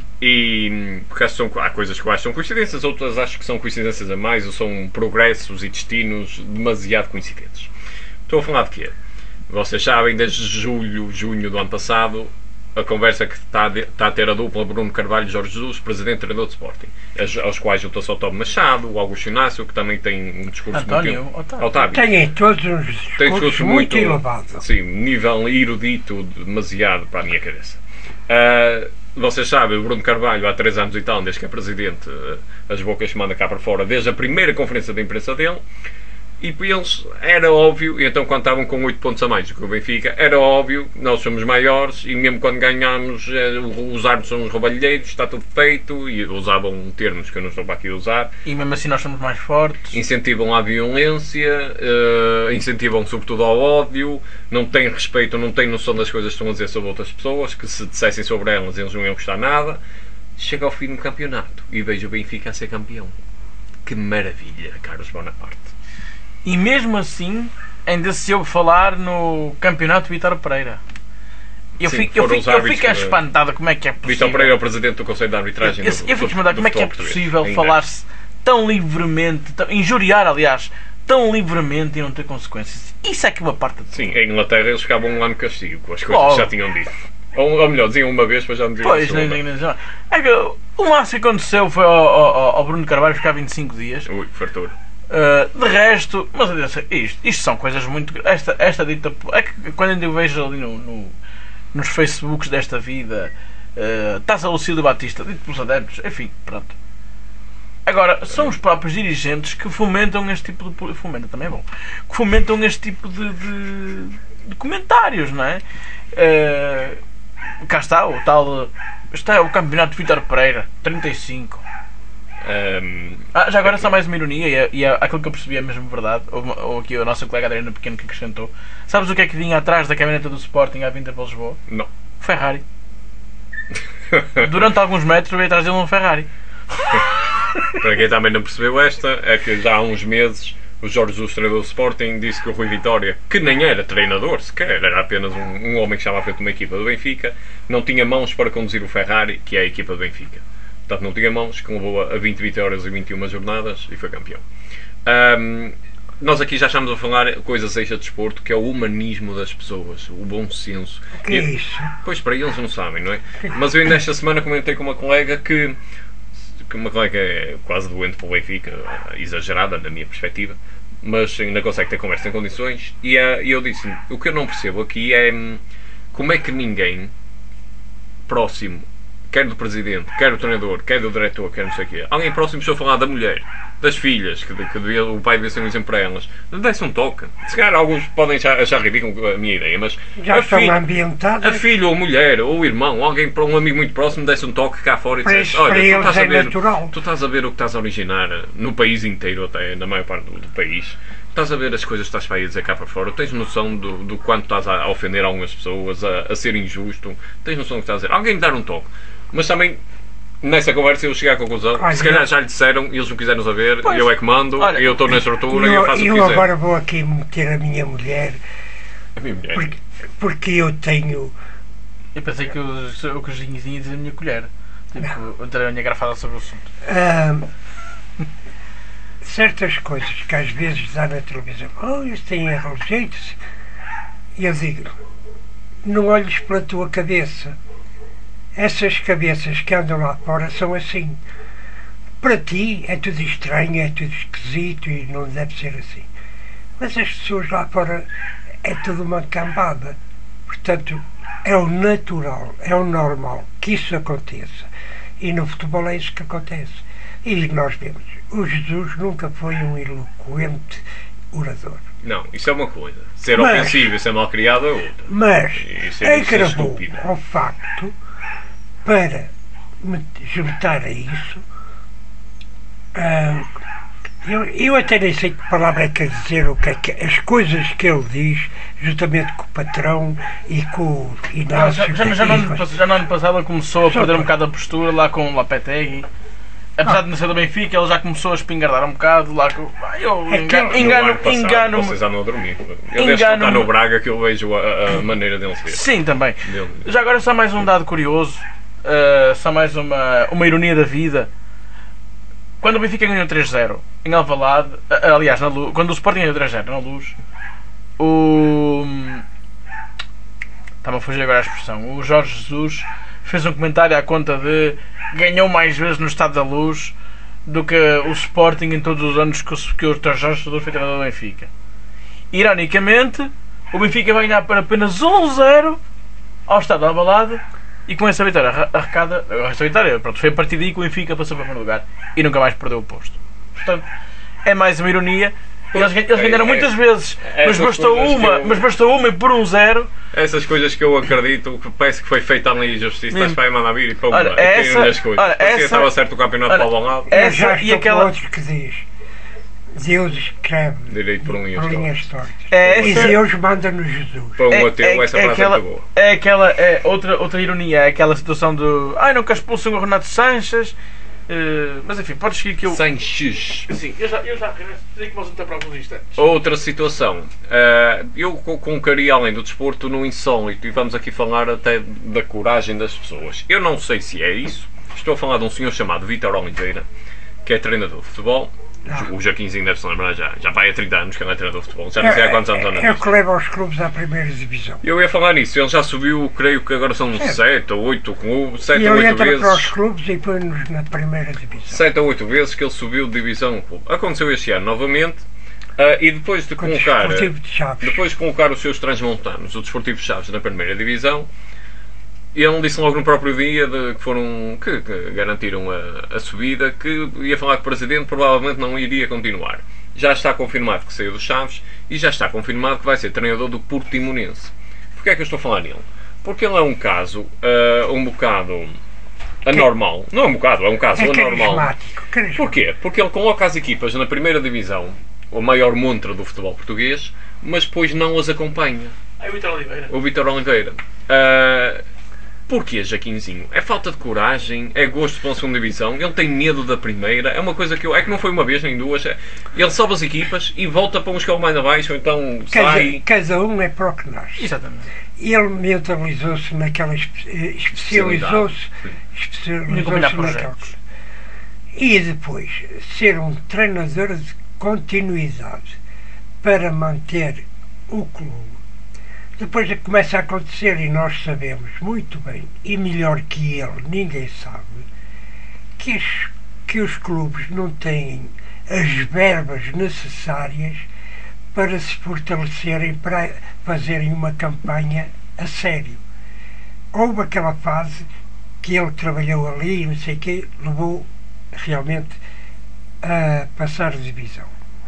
E porque acho que são, há coisas que eu acho que são coincidências, outras acho que são coincidências a mais ou são progressos e destinos demasiado coincidentes. Estou a falar de quê? Vocês sabem, desde julho, junho do ano passado, a conversa que está a, de, está a ter a dupla Bruno Carvalho e Jorge Jesus, presidente e treinador de Sporting, aos, aos quais juntou-se o Otávio Machado, o Augusto Inácio, que também tem um discurso António, muito... Otávio. Otávio. Têm todos uns discursos Tem discurso muito, muito elevados. Sim, nível erudito demasiado para a minha cabeça. Uh, vocês sabem, o Bruno Carvalho, há três anos e tal, desde que é presidente, uh, as bocas se manda cá para fora, desde a primeira conferência de imprensa dele. E para eles era óbvio, e então quando estavam com oito pontos a mais do que o Benfica, era óbvio, nós somos maiores e mesmo quando ganhamos, os árbitros são os roubalheiros, está tudo feito, e usavam termos que eu não estou para aqui a usar. E mesmo assim nós somos mais fortes. Incentivam à violência, uh, incentivam sobretudo ao ódio, não têm respeito, não têm noção das coisas que estão a dizer sobre outras pessoas, que se dissessem sobre elas eles não iam gostar nada. Chega ao fim do campeonato e vejo o Benfica a ser campeão. Que maravilha, Carlos Bonaparte. E mesmo assim, ainda se ouve falar no campeonato Vítor Pereira. Eu Sim, fico, eu foram os fico, eu árbitros fico que- espantado como é que é possível. Vítor Pereira é o presidente do Conselho de Arbitragem Eu, do, eu do, fico espantado do como é que é futebol possível português. falar-se tão livremente, tão, injuriar, aliás, tão livremente e não ter consequências. Isso é que uma parte de... Sim, em Inglaterra eles ficavam um ano de castigo, com as coisas Logo. que já tinham dito. Ou, ou melhor, diziam uma vez, mas já não diziam Pois, a nem, segunda. nem, nem, é que o máximo que aconteceu foi ao, ao, ao Bruno Carvalho ficar vinte e cinco dias. Ui, fartura. Uh, de resto, mas atenção, isto, isto são coisas muito. Esta, esta dita. É que quando eu vejo ali no, no- nos Facebooks desta vida, uh, Taça Lucílio Batista, dito pelos adeptos, enfim, pronto. Agora, são os próprios dirigentes que fomentam este tipo de. poli- Fomenta também é bom. Que fomentam este tipo de, de, de comentários, não é? Uh, cá está, o tal. Este é o campeonato de Vítor Pereira, trinta e cinco. Ahm, Ah, já agora só mais uma ironia, e, é, e é aquilo que eu percebi é mesmo verdade, ou, ou aqui a nossa colega Adriana Pequeno que acrescentou. Sabes o que é que vinha atrás da caminhoneta do Sporting à vinda para Lisboa? não. Ferrari. Durante alguns metros veio atrás dele um Ferrari. Para quem também não percebeu esta, é que já há uns meses o Jorge Jesus, treinador do Sporting, disse que o Rui Vitória, que nem era treinador sequer, era apenas um, um homem que estava à frente de uma equipa do Benfica, não tinha mãos para conduzir o Ferrari, que é a equipa do Benfica. Portanto, não tinha mãos, que levou a vinte vitórias e vinte e uma jornadas e foi campeão. Ahm, nós aqui já estamos a falar coisas extra de desporto, que é o humanismo das pessoas, o bom senso. O que é E- isso? Pois, para eles não sabem, não é? Mas eu ainda esta semana comentei com uma colega que, que uma colega é quase doente pelo Benfica, exagerada na minha perspectiva, mas ainda consegue ter conversa em condições, e, eh, e eu disse, o que eu não percebo aqui é hum, como é que ninguém próximo, quer do presidente, quer do treinador, quer do diretor, quer não sei o quê, alguém próximo, estou a falar da mulher, das filhas, que, que devia, o pai devia ser um exemplo para elas, desse um toque. Se calhar alguns podem achar, achar ridículo a minha ideia, mas Já a estão filha- ambientados. a filha ou a mulher ou o irmão, alguém para um amigo muito próximo desse um toque cá fora e Para dissesse, isso, olha, para tu eles estás, a é ver, natural. tu estás a ver o que estás a originar no país inteiro, até na maior parte do, do país, estás a ver as coisas que estás para aí a dizer cá para fora, tens noção do, do quanto estás a, a ofender algumas pessoas, a, a ser injusto, tens noção do que estás a dizer, alguém lhe dar um toque, mas também nessa conversa eu cheguei à conclusão, Olha, se calhar eu- já lhe disseram e eles não quiseram saber, Pois. eu é que mando, Olha, eu estou na estrutura e eu Eu, faço o eu que quiser. agora vou aqui meter a minha mulher, A minha mulher. porque, porque eu tenho. Eu pensei que os, o cozinhinho ia dizer a minha colher. Tipo, eu terei a minha grafada sobre o assunto. Ahm, certas coisas que às vezes dá na televisão, oh, eles têm jeito-se. E eu digo, não olhes pela tua cabeça. Essas cabeças que andam lá fora são assim. Para ti é tudo estranho, é tudo esquisito e não deve ser assim. Mas as pessoas lá fora é tudo uma cambada. Portanto, é o natural, é o normal que isso aconteça. E no futebol é isso que acontece. E nós vemos, o Jesus nunca foi um eloquente orador. Não, isso é uma coisa. Ser Mas- ofensivo e ser mal criado é outra. Mas Isso é- isso é agravou estúpido. ao facto para me juntar a isso. ah, eu, eu até nem sei que palavra é que quer dizer, o que é que as coisas que ele diz, juntamente com o patrão e com o Já, Inácio. já, já, no ano, pass- já no ano passado ele começou a Só perder um para- bocado a postura lá com o Lopetegui. Apesar Ah. de não ser do Benfica, ele já começou a espingardar um bocado lá com. Ah, eu É engano, que- No engano, ano passado, engano vocês andam a dormir. Eu desde que Engano-me. está no Braga que eu vejo a, a maneira dele ser. Sim, também. Dele. Já agora só mais um dado curioso, uh, só mais uma, uma ironia da vida. Quando o Benfica ganhou três zero em Alvalade, uh, aliás, na Luz, quando o Sporting ganhou três zero na Luz, o... está-me a fugir agora a expressão, o Jorge Jesus fez um comentário à conta de ganhou mais vezes no Estado da Luz do que o Sporting em todos os anos que o, que o Jorge Jesus foi treinador do Benfica. Ironicamente, o Benfica vai ganhar por apenas um zero ao Estado da Alvalade e com essa vitória arrecada, essa vitória, pronto, foi a partir daí que o Benfica passou para o primeiro lugar e nunca mais perdeu o posto. Portanto, é mais uma ironia. Eles, eles ganharam muitas vezes, mas bastou uma, eu... mas bastou uma e por um zero. Essas coisas que eu acredito que parece que foi feita ali em justiça, estás para aí mandar vir e para ora, essa, as coisas. Ora, essa, estava certo o campeonato para o lado. Essa já e aquela outro que diz Deus escreve direito por linhas, por linhas tortas. É e Deus manda no Jesus. Para um ateu, é, é, essa é frase aquela, é muito boa. É aquela, é outra, outra ironia, é aquela situação do ai, nunca expulsam o Renato Sanches. Uh, mas enfim, podes seguir que eu. Sanches. Sim, eu já, eu já tenho que vamos entrar para alguns instantes. Outra situação. Uh, eu colocaria além do desporto no insólito e vamos aqui falar até da coragem das pessoas. Eu não sei se é isso. Estou a falar de um senhor chamado Vítor Oliveira, que é treinador de futebol. Ah. O Jaquinzinho deve se lembrar já. Já vai há trinta anos que ele é treinador de futebol. Já não sei há quantos anos anda. É o que leva os clubes à primeira divisão. Eu ia falar nisso. Ele já subiu, creio que agora são sete ou oito clubes. sete ou oito vezes. Para os clubes e põe-nos na primeira divisão. sete ou oito vezes que ele subiu de divisão no clube. Aconteceu este ano novamente. Uh, e depois de Com colocar. De depois de colocar os seus transmontanos, o Desportivo de Chaves, na primeira divisão. Ele disse logo no próprio dia de, que foram que, que garantiram a, a subida que ia falar que o Presidente provavelmente não iria continuar. Já está confirmado que saiu do Chaves e já está confirmado que vai ser treinador do Portimonense. Porquê é que eu estou a falar nele? Porque ele é um caso uh, um bocado anormal. Não é um bocado, é um caso é anormal. Carismático. Porquê? Porque ele coloca as equipas na primeira divisão, o maior montra do futebol português, mas depois não as acompanha. É o Vítor Oliveira. O Vítor Oliveira. Uh, Porquê, Jaquinzinho? É falta de coragem? É gosto pela segunda divisão? Ele tem medo da primeira? É uma coisa que eu... É que não foi uma vez nem duas. É, ele sobe as equipas e volta para um escalão mais abaixo, ou então cada, sai... Cada um é para o que nasce. Exatamente. Ele mentalizou-se naquela... Especializou-se especializou-se naquela... E depois, ser um treinador de continuidade para manter o clube. Depois começa a acontecer, e nós sabemos muito bem, e melhor que ele, ninguém sabe, que, as, que os clubes não têm as verbas necessárias para se fortalecerem, para fazerem uma campanha a sério. Houve aquela fase que ele trabalhou ali, não sei o quê, levou realmente a passar de divisão.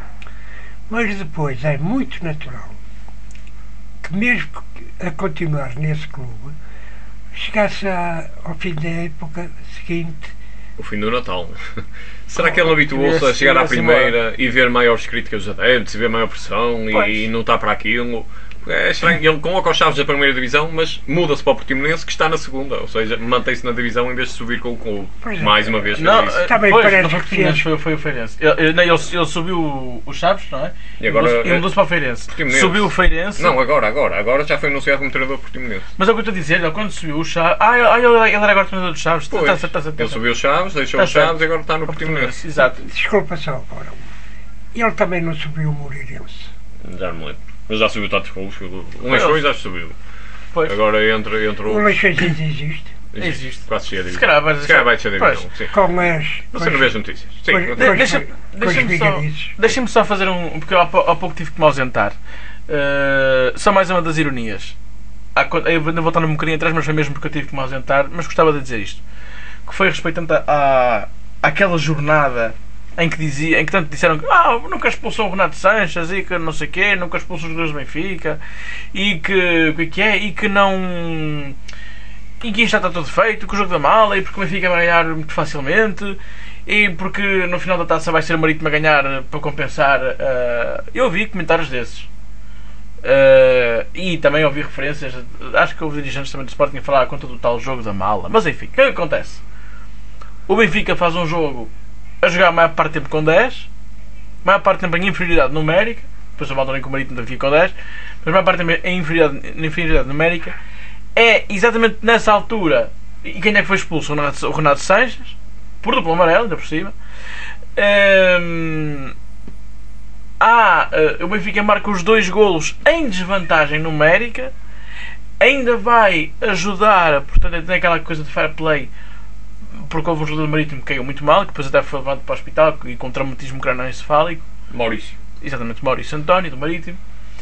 Mas depois é muito natural que mesmo a continuar nesse clube, chegasse a, ao fim da época seguinte... O fim do Natal. Será que ele habituou-se a chegar à primeira e ver maiores críticas dos adeptos, e ver maior pressão e, e não está para aquilo? É estranho, ele coloca os Chaves da primeira divisão, mas muda-se para o Portimonense que está na segunda, ou seja, mantém-se na divisão em vez de subir com o clube. Mais uma vez. Não, também pois, parece não foi o Portimonense, foi, foi o Feirense. Ele, ele, ele, ele subiu os Chaves, não é? E agora e mudou-se para o Feirense. Subiu o Feirense. Não, agora, agora. Agora já foi anunciado como treinador do Portimonense. Mas é o que eu estou a dizer, ele quando subiu o Chaves... Ah, ele, ele era agora treinador dos Chaves. Pois, tá, tá, tá, tá, tá, ele subiu os Chaves, deixou tá, os Chaves e agora está no Portimonense. Exato. Desculpa só agora. Ele também não subiu o Moreirense. Já me lembro. Mas já subiu tantos clubes. O Leixões já subiu. Pois. Agora entra, entra o Leixões existe. Existe. Existe. Quase cheia de divisão. Se calhar, Se calhar vai ser divisão. Sim. Com as, Você não vê as notícias. Sim. Pois, pois, deixa, Deixa-me só, deixa só fazer um... Porque eu há, há pouco tive que me ausentar. Uh, só mais uma das ironias. Há, eu ainda vou estar um bocadinho atrás, mas foi mesmo porque eu tive que me ausentar. Mas gostava de dizer isto. Que foi respeitando a, a, àquela jornada... Em que, dizia, em que tanto disseram que ah, nunca expulsou o Renato Sanches e que não sei o quê, nunca expulsou os jogadores do Benfica e que, que, que é, e que não e que isto já está tudo feito, que o jogo da mala e porque o Benfica vai ganhar muito facilmente e porque no final da taça vai ser o Marítimo a ganhar para compensar. Uh, eu ouvi comentários desses uh, e também ouvi referências, acho que houve dirigentes também do Sporting a falar contra do tal jogo da mala, mas enfim, o que é que acontece? O Benfica faz um jogo a jogar a maior parte do tempo com dez, a maior parte do tempo em inferioridade numérica, depois a malta nem com o Marítimo também fica com dez, mas a maior parte do tempo em inferioridade, em inferioridade numérica. É exatamente nessa altura, e quem é que foi expulso? O Renato, o Renato Sanches, por duplo amarelo, ainda por cima. Hum, ah, o Benfica marca os dois golos em desvantagem numérica, ainda vai ajudar, portanto, tem aquela coisa de fair play, porque houve um jogador do Marítimo que caiu muito mal, que depois até foi levado para o hospital e com traumatismo crânioencefálico. Maurício. Exatamente, Maurício António, do Marítimo.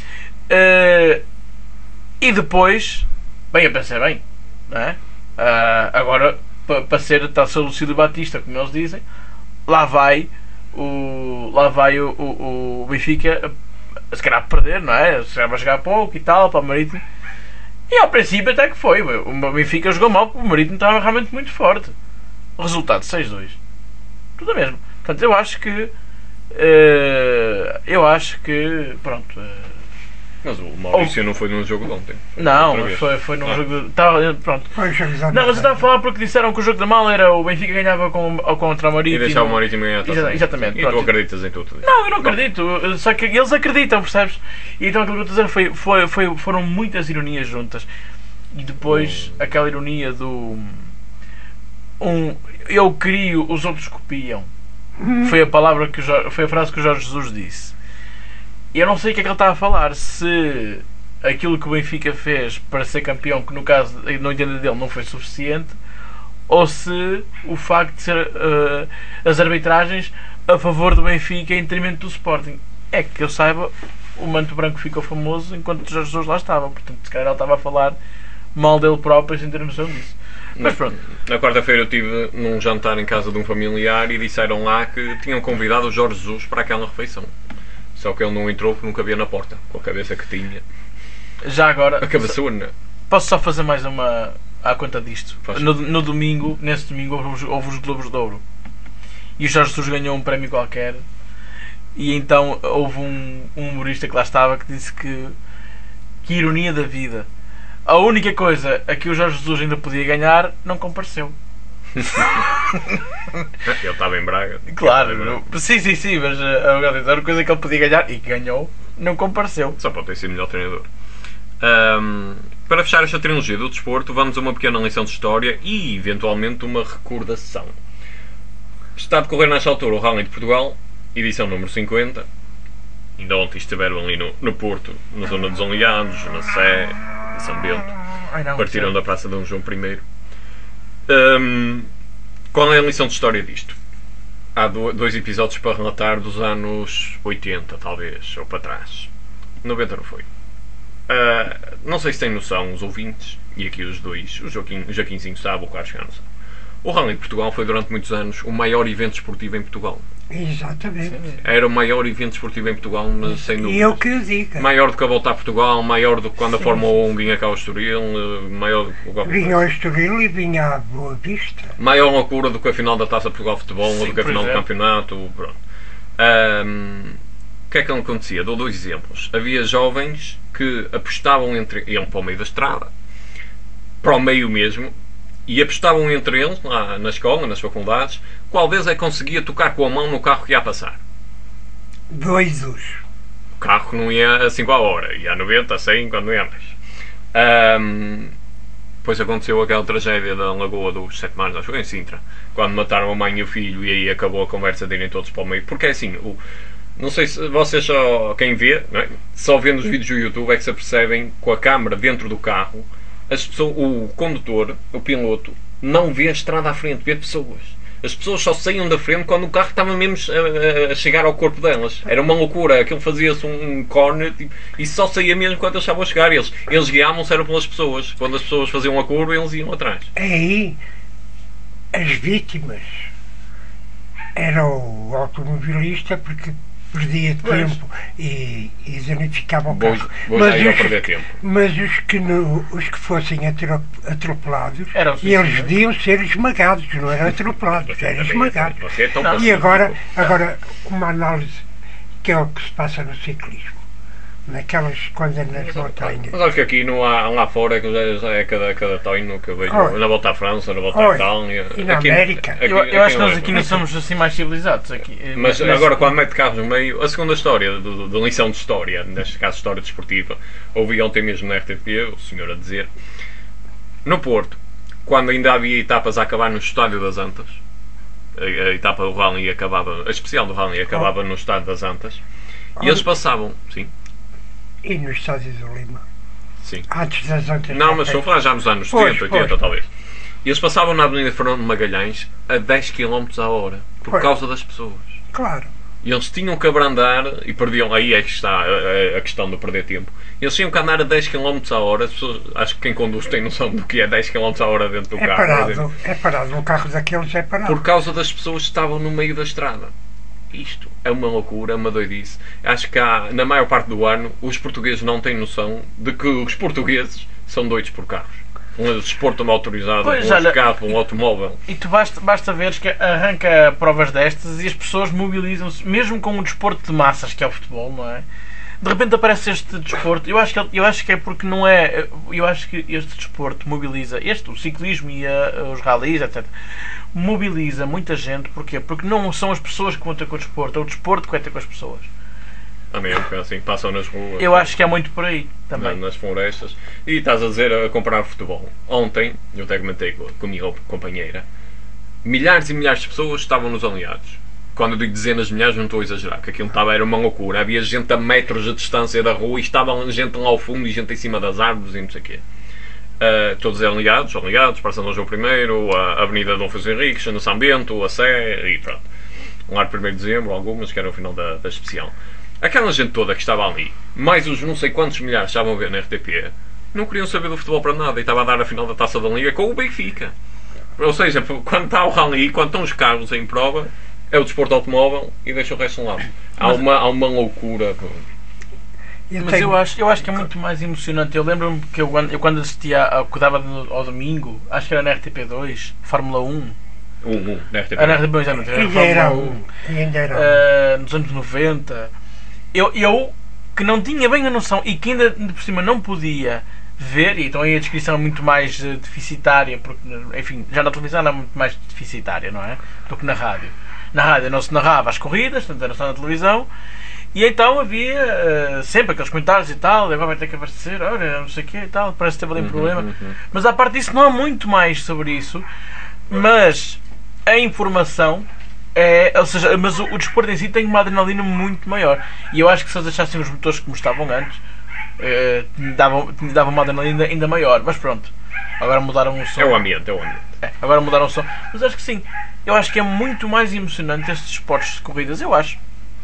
Uh, e depois, bem a pensar bem, não é? Uh, agora, para pa ser tal ser Lúcio Batista, como eles dizem, lá vai o, lá vai o, o, o Benfica, se calhar perder, não é? Se calhar vai jogar pouco e tal, para o Marítimo. E ao princípio até que foi. O Benfica jogou mal porque o Marítimo estava realmente muito forte. O resultado seis a dois. Tudo a mesmo. Portanto, eu acho que. Uh, eu acho que. Pronto. Uh, Mas o Maurício ou... não foi num jogo de ontem. Foi não, mas foi, foi num ah. jogo de. Tava, pronto. Foi não, mas eu estava a falar porque disseram que o jogo da mal era o Benfica ganhava com, contra o Marítimo. E deixava o Marítimo ganhar. Exa exatamente. E pronto. tu acreditas em tudo isso? Não, eu não acredito. Só que eles acreditam, percebes? E então aquilo que eu estou a dizer foi, foi, foi, foram muitas ironias juntas. E depois hum. aquela ironia do. Um, eu crio, os outros copiam. Hum. Foi a palavra que o Jorge, foi a frase que o Jorge Jesus disse. E eu não sei o que é que ele está a falar. Se aquilo que o Benfica fez para ser campeão, que no caso, não entendo dele, não foi suficiente, ou se o facto de ser uh, as arbitragens a favor do Benfica em detrimento do Sporting. É que eu saiba, o manto branco ficou famoso enquanto o Jorge Jesus lá estava. Portanto, se calhar ele estava a falar mal dele próprio sem ter noção disso. Mas pronto. Na quarta-feira eu estive num jantar em casa de um familiar e disseram lá que tinham convidado o Jorge Jesus para aquela refeição. Só que ele não entrou porque não cabia na porta, com a cabeça que tinha. Já agora, a cabeçona. Posso só fazer mais uma à conta disto? No, no domingo, nesse domingo, houve, houve os Globos de Ouro. E o Jorge Jesus ganhou um prémio qualquer. E então houve um, um humorista que lá estava que disse que que ironia da vida. A única coisa a que o Jorge Jesus ainda podia ganhar não compareceu. Ele estava em Braga. Claro, em Braga. Sim, sim, sim, mas a única coisa que ele podia ganhar e que ganhou não compareceu. Só pode ter sido melhor treinador. Um, para fechar esta trilogia do desporto, vamos a uma pequena lição de história e eventualmente uma recordação. Está a decorrer nesta altura o Rally de Portugal, edição número cinquenta. Ainda ontem estiveram ali no, no Porto, na zona dos Aliados, na Sé, em São Bento. Ai, não, partiram da Praça de Dom João I. Um, qual é a lição de história disto? Há do, dois episódios para relatar dos anos oitenta, talvez, ou para trás. noventa não foi. Uh, não sei se têm noção os ouvintes, e aqui os dois, o Joaquim, o Joaquinzinho sabe, o Carlos não sabe. O Rally de Portugal foi durante muitos anos o maior evento esportivo em Portugal. Exatamente. Era o maior evento esportivo em Portugal, mas sem dúvida. E eu que o digo. Maior do que a volta a Portugal, maior do que quando a Fórmula um vinha cá ao Estoril, maior do que o vinha ao Estoril e vinha à Boa Vista. Maior loucura do que a final da Taça de Portugal de Futebol, Sim, ou do que a final do campeonato. Pronto. Um, o que é que não acontecia? Dou dois exemplos. Havia jovens que apostavam entre. Iam para o meio da estrada, para o meio mesmo, e apostavam entre eles, lá na escola, nas faculdades, qual deles é que conseguia tocar com a mão no carro que ia a passar. Dois dos. O carro não ia a cinco a hora, ia a noventa, a cem, quando não ia mais. Um, depois aconteceu aquela tragédia da Lagoa dos Sete Mares, acho que foi em Sintra, quando mataram a mãe e o filho, e aí acabou a conversa de irem todos para o meio. Porque é assim, o, não sei se vocês só, quem vê, não é? Só vendo os vídeos do YouTube é que se apercebem, com a câmara dentro do carro, as pessoas, o condutor, o piloto, não vê a estrada à frente, vê pessoas. As pessoas só saíam da frente quando o carro estava mesmo a, a chegar ao corpo delas. Era uma loucura. Aquilo fazia-se um, um corner tipo, e só saía mesmo quando eles estavam a chegar. Eles, eles guiavam-se eram pelas pessoas. Quando as pessoas faziam a curva, eles iam atrás. Aí, as vítimas era o automobilista, porque perdia tempo e, e danificava o carro. Vou, vou mas, os, perder tempo. mas os que, no, os que fossem atropelados, eram eles deviam ser esmagados, não eram atropelados, eram esmagados. Você é tão não, e agora, agora, uma análise que é o que se passa no ciclismo. Naquelas, quando é nas montanhas. Mas acho que aqui não há, lá fora que já, já é cada, cada toino que eu vejo oh. na volta à França, na volta oh. à Itália. E na aqui, América. Aqui, eu aqui, eu acho que nós é. aqui não somos assim mais civilizados. Aqui. Mas, mas agora, quando mete carros no meio, a segunda história, da lição de história, neste caso história desportiva, ouvi ontem mesmo na R T P, o senhor a dizer, no Porto, quando ainda havia etapas a acabar no Estádio das Antas, a, a etapa do Rally acabava, a especial do Rally acabava oh. no Estádio das Antas, oh. e eles passavam, sim. E no Estádio do Lima. Sim. Antes das outras Não, mas estou a falar já nos anos Pois, setenta, oitenta pois. talvez. E eles passavam na Avenida Fernando Magalhães a dez quilómetros a hora por Pois. causa das pessoas. Claro. E eles tinham que abrandar e perdiam. Aí é que está a, a questão de perder tempo. Eles tinham que andar a dez quilómetros a hora. As pessoas, acho que quem conduz tem noção do que é dez quilómetros a hora dentro do É carro. parado. É parado. Um carro daqueles é parado. Por causa das pessoas que estavam no meio da estrada. Isto é uma loucura, é uma doidice. Acho que há, na maior parte do ano, os portugueses não têm noção de que os portugueses são doidos por carros. Um desporto autorizado, Pois, um olha, escape, um automóvel. E tu basta, basta veres que arranca provas destas e as pessoas mobilizam-se, mesmo com um desporto de massas que é o futebol, não é? De repente aparece este desporto. Eu acho que, eu acho que é porque não é. Eu acho que este desporto mobiliza, este, o ciclismo e a, os ralis, etcétera. Mobiliza muita gente. Porquê? Porque não são as pessoas que vão ter com o desporto, é o desporto que vai ter com as pessoas. A mesmo, assim, passam nas ruas. Eu acho que é muito por aí também. Nas florestas. E estás a dizer a comparar futebol. Ontem, eu até comentei com com a minha companheira, milhares e milhares de pessoas estavam nos aliados. Quando eu digo dezenas de milhares, não estou a exagerar, que aquilo estava, era uma loucura. Havia gente a metros de distância da rua e estava gente lá ao fundo e gente em cima das árvores e não sei o quê. Uh, todos eram ligados, são ligados, para São João I, a Avenida Dom Afonso Henriques, no São Bento, a Sé e pronto. Lá de primeiro de dezembro, algumas, que era o final da, da especial. Aquela gente toda que estava ali, mais os não sei quantos milhares estavam a ver na R T P, não queriam saber do futebol para nada e estava a dar a final da Taça da Liga com o Benfica. Ou seja, quando está o rally, quando estão os carros em prova, é o desporto automóvel e deixa o resto de um lado. Há uma, há uma loucura. Eu Mas tenho- eu acho, eu acho que é muito mais emocionante. Eu lembro-me que eu, quando- eu quando assistia, a- que dava no- ao domingo, acho que era na R T P dois, Fórmula um. Um, um, na R T P. Ah, na R T P dois já não tinha, era Ainda era Fórmula um. um. Ainda era um. Ah, nos anos noventa. Eu, eu, que não tinha bem a noção e que ainda por cima não podia ver, e então aí a descrição é muito mais eh, deficitária, porque, enfim, já na televisão era muito mais deficitária, não é? Do que na rádio. Na rádio não se narrava as corridas, portanto era só na televisão, e então havia eh, sempre aqueles comentários e tal, agora vai ter que abastecer, olha, não sei o quê e tal, parece que teve ali um problema. uhum. Mas à parte disso não há muito mais sobre isso, mas a informação é, ou seja, mas o, o desporto em si tem uma adrenalina muito maior. E eu acho que se eles deixassem os motores como estavam antes, eh, davam, davam uma adrenalina ainda maior. Mas pronto, agora mudaram o som. É o ambiente, é o ambiente. É, agora mudaram o som. Mas acho que sim, eu acho que é muito mais emocionante estes esportes de corridas, eu acho.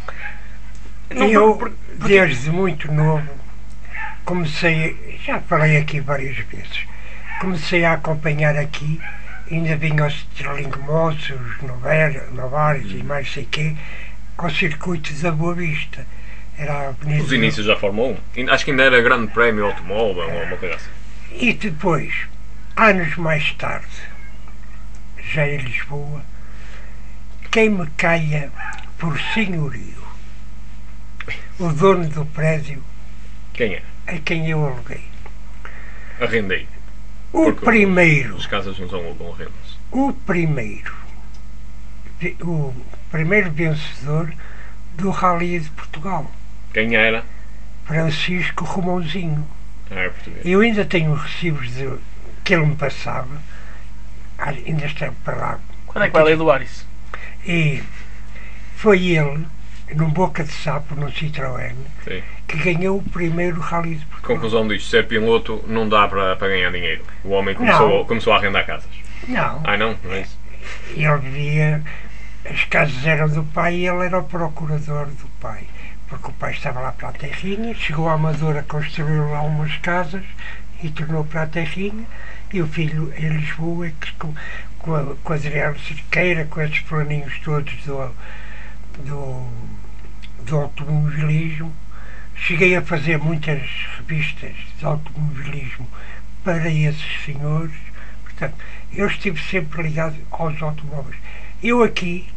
Não, Eu, por- por- desde muito novo, comecei, já falei aqui várias vezes, comecei a acompanhar aqui, ainda vinham os Sterling Moss, os Nover- Novares e mais sei quê, ao circuito da Boa Vista. Era a Avenida Os inícios da Fórmula um. Acho que ainda era grande prémio automóvel ou uma coisa assim. E depois, anos mais tarde, já em Lisboa, quem me caia por senhorio, o dono do prédio Quem é? a quem eu aluguei. Arrendei. O Porque primeiro, As casas não são alugam rendas. o primeiro, o primeiro vencedor do Rally de Portugal, Quem era? Francisco Romãozinho. Ah, é português. Eu ainda tenho os recibos de, que ele me passava, ainda está para lá. Quando é que vai ler do Aris? E foi ele, num Boca de Sapo, num Citroën, Sim. que ganhou o primeiro Rally de Portugal. Conclusão disto, ser piloto não dá para, para ganhar dinheiro. O homem começou, Não. começou a arrendar casas. Não, Ah não? Não é isso? ele vivia, as casas eram do pai e ele era o procurador do pai. Porque o pai estava lá para a terrinha, chegou a Amadora, construiu lá umas casas e tornou para a terrinha. E o filho em Lisboa, que com, com, a, com a Adriano Cerqueira, com esses planinhos todos do, do, do automobilismo, cheguei a fazer muitas revistas de automobilismo para esses senhores. Portanto, eu estive sempre ligado aos automóveis. Eu aqui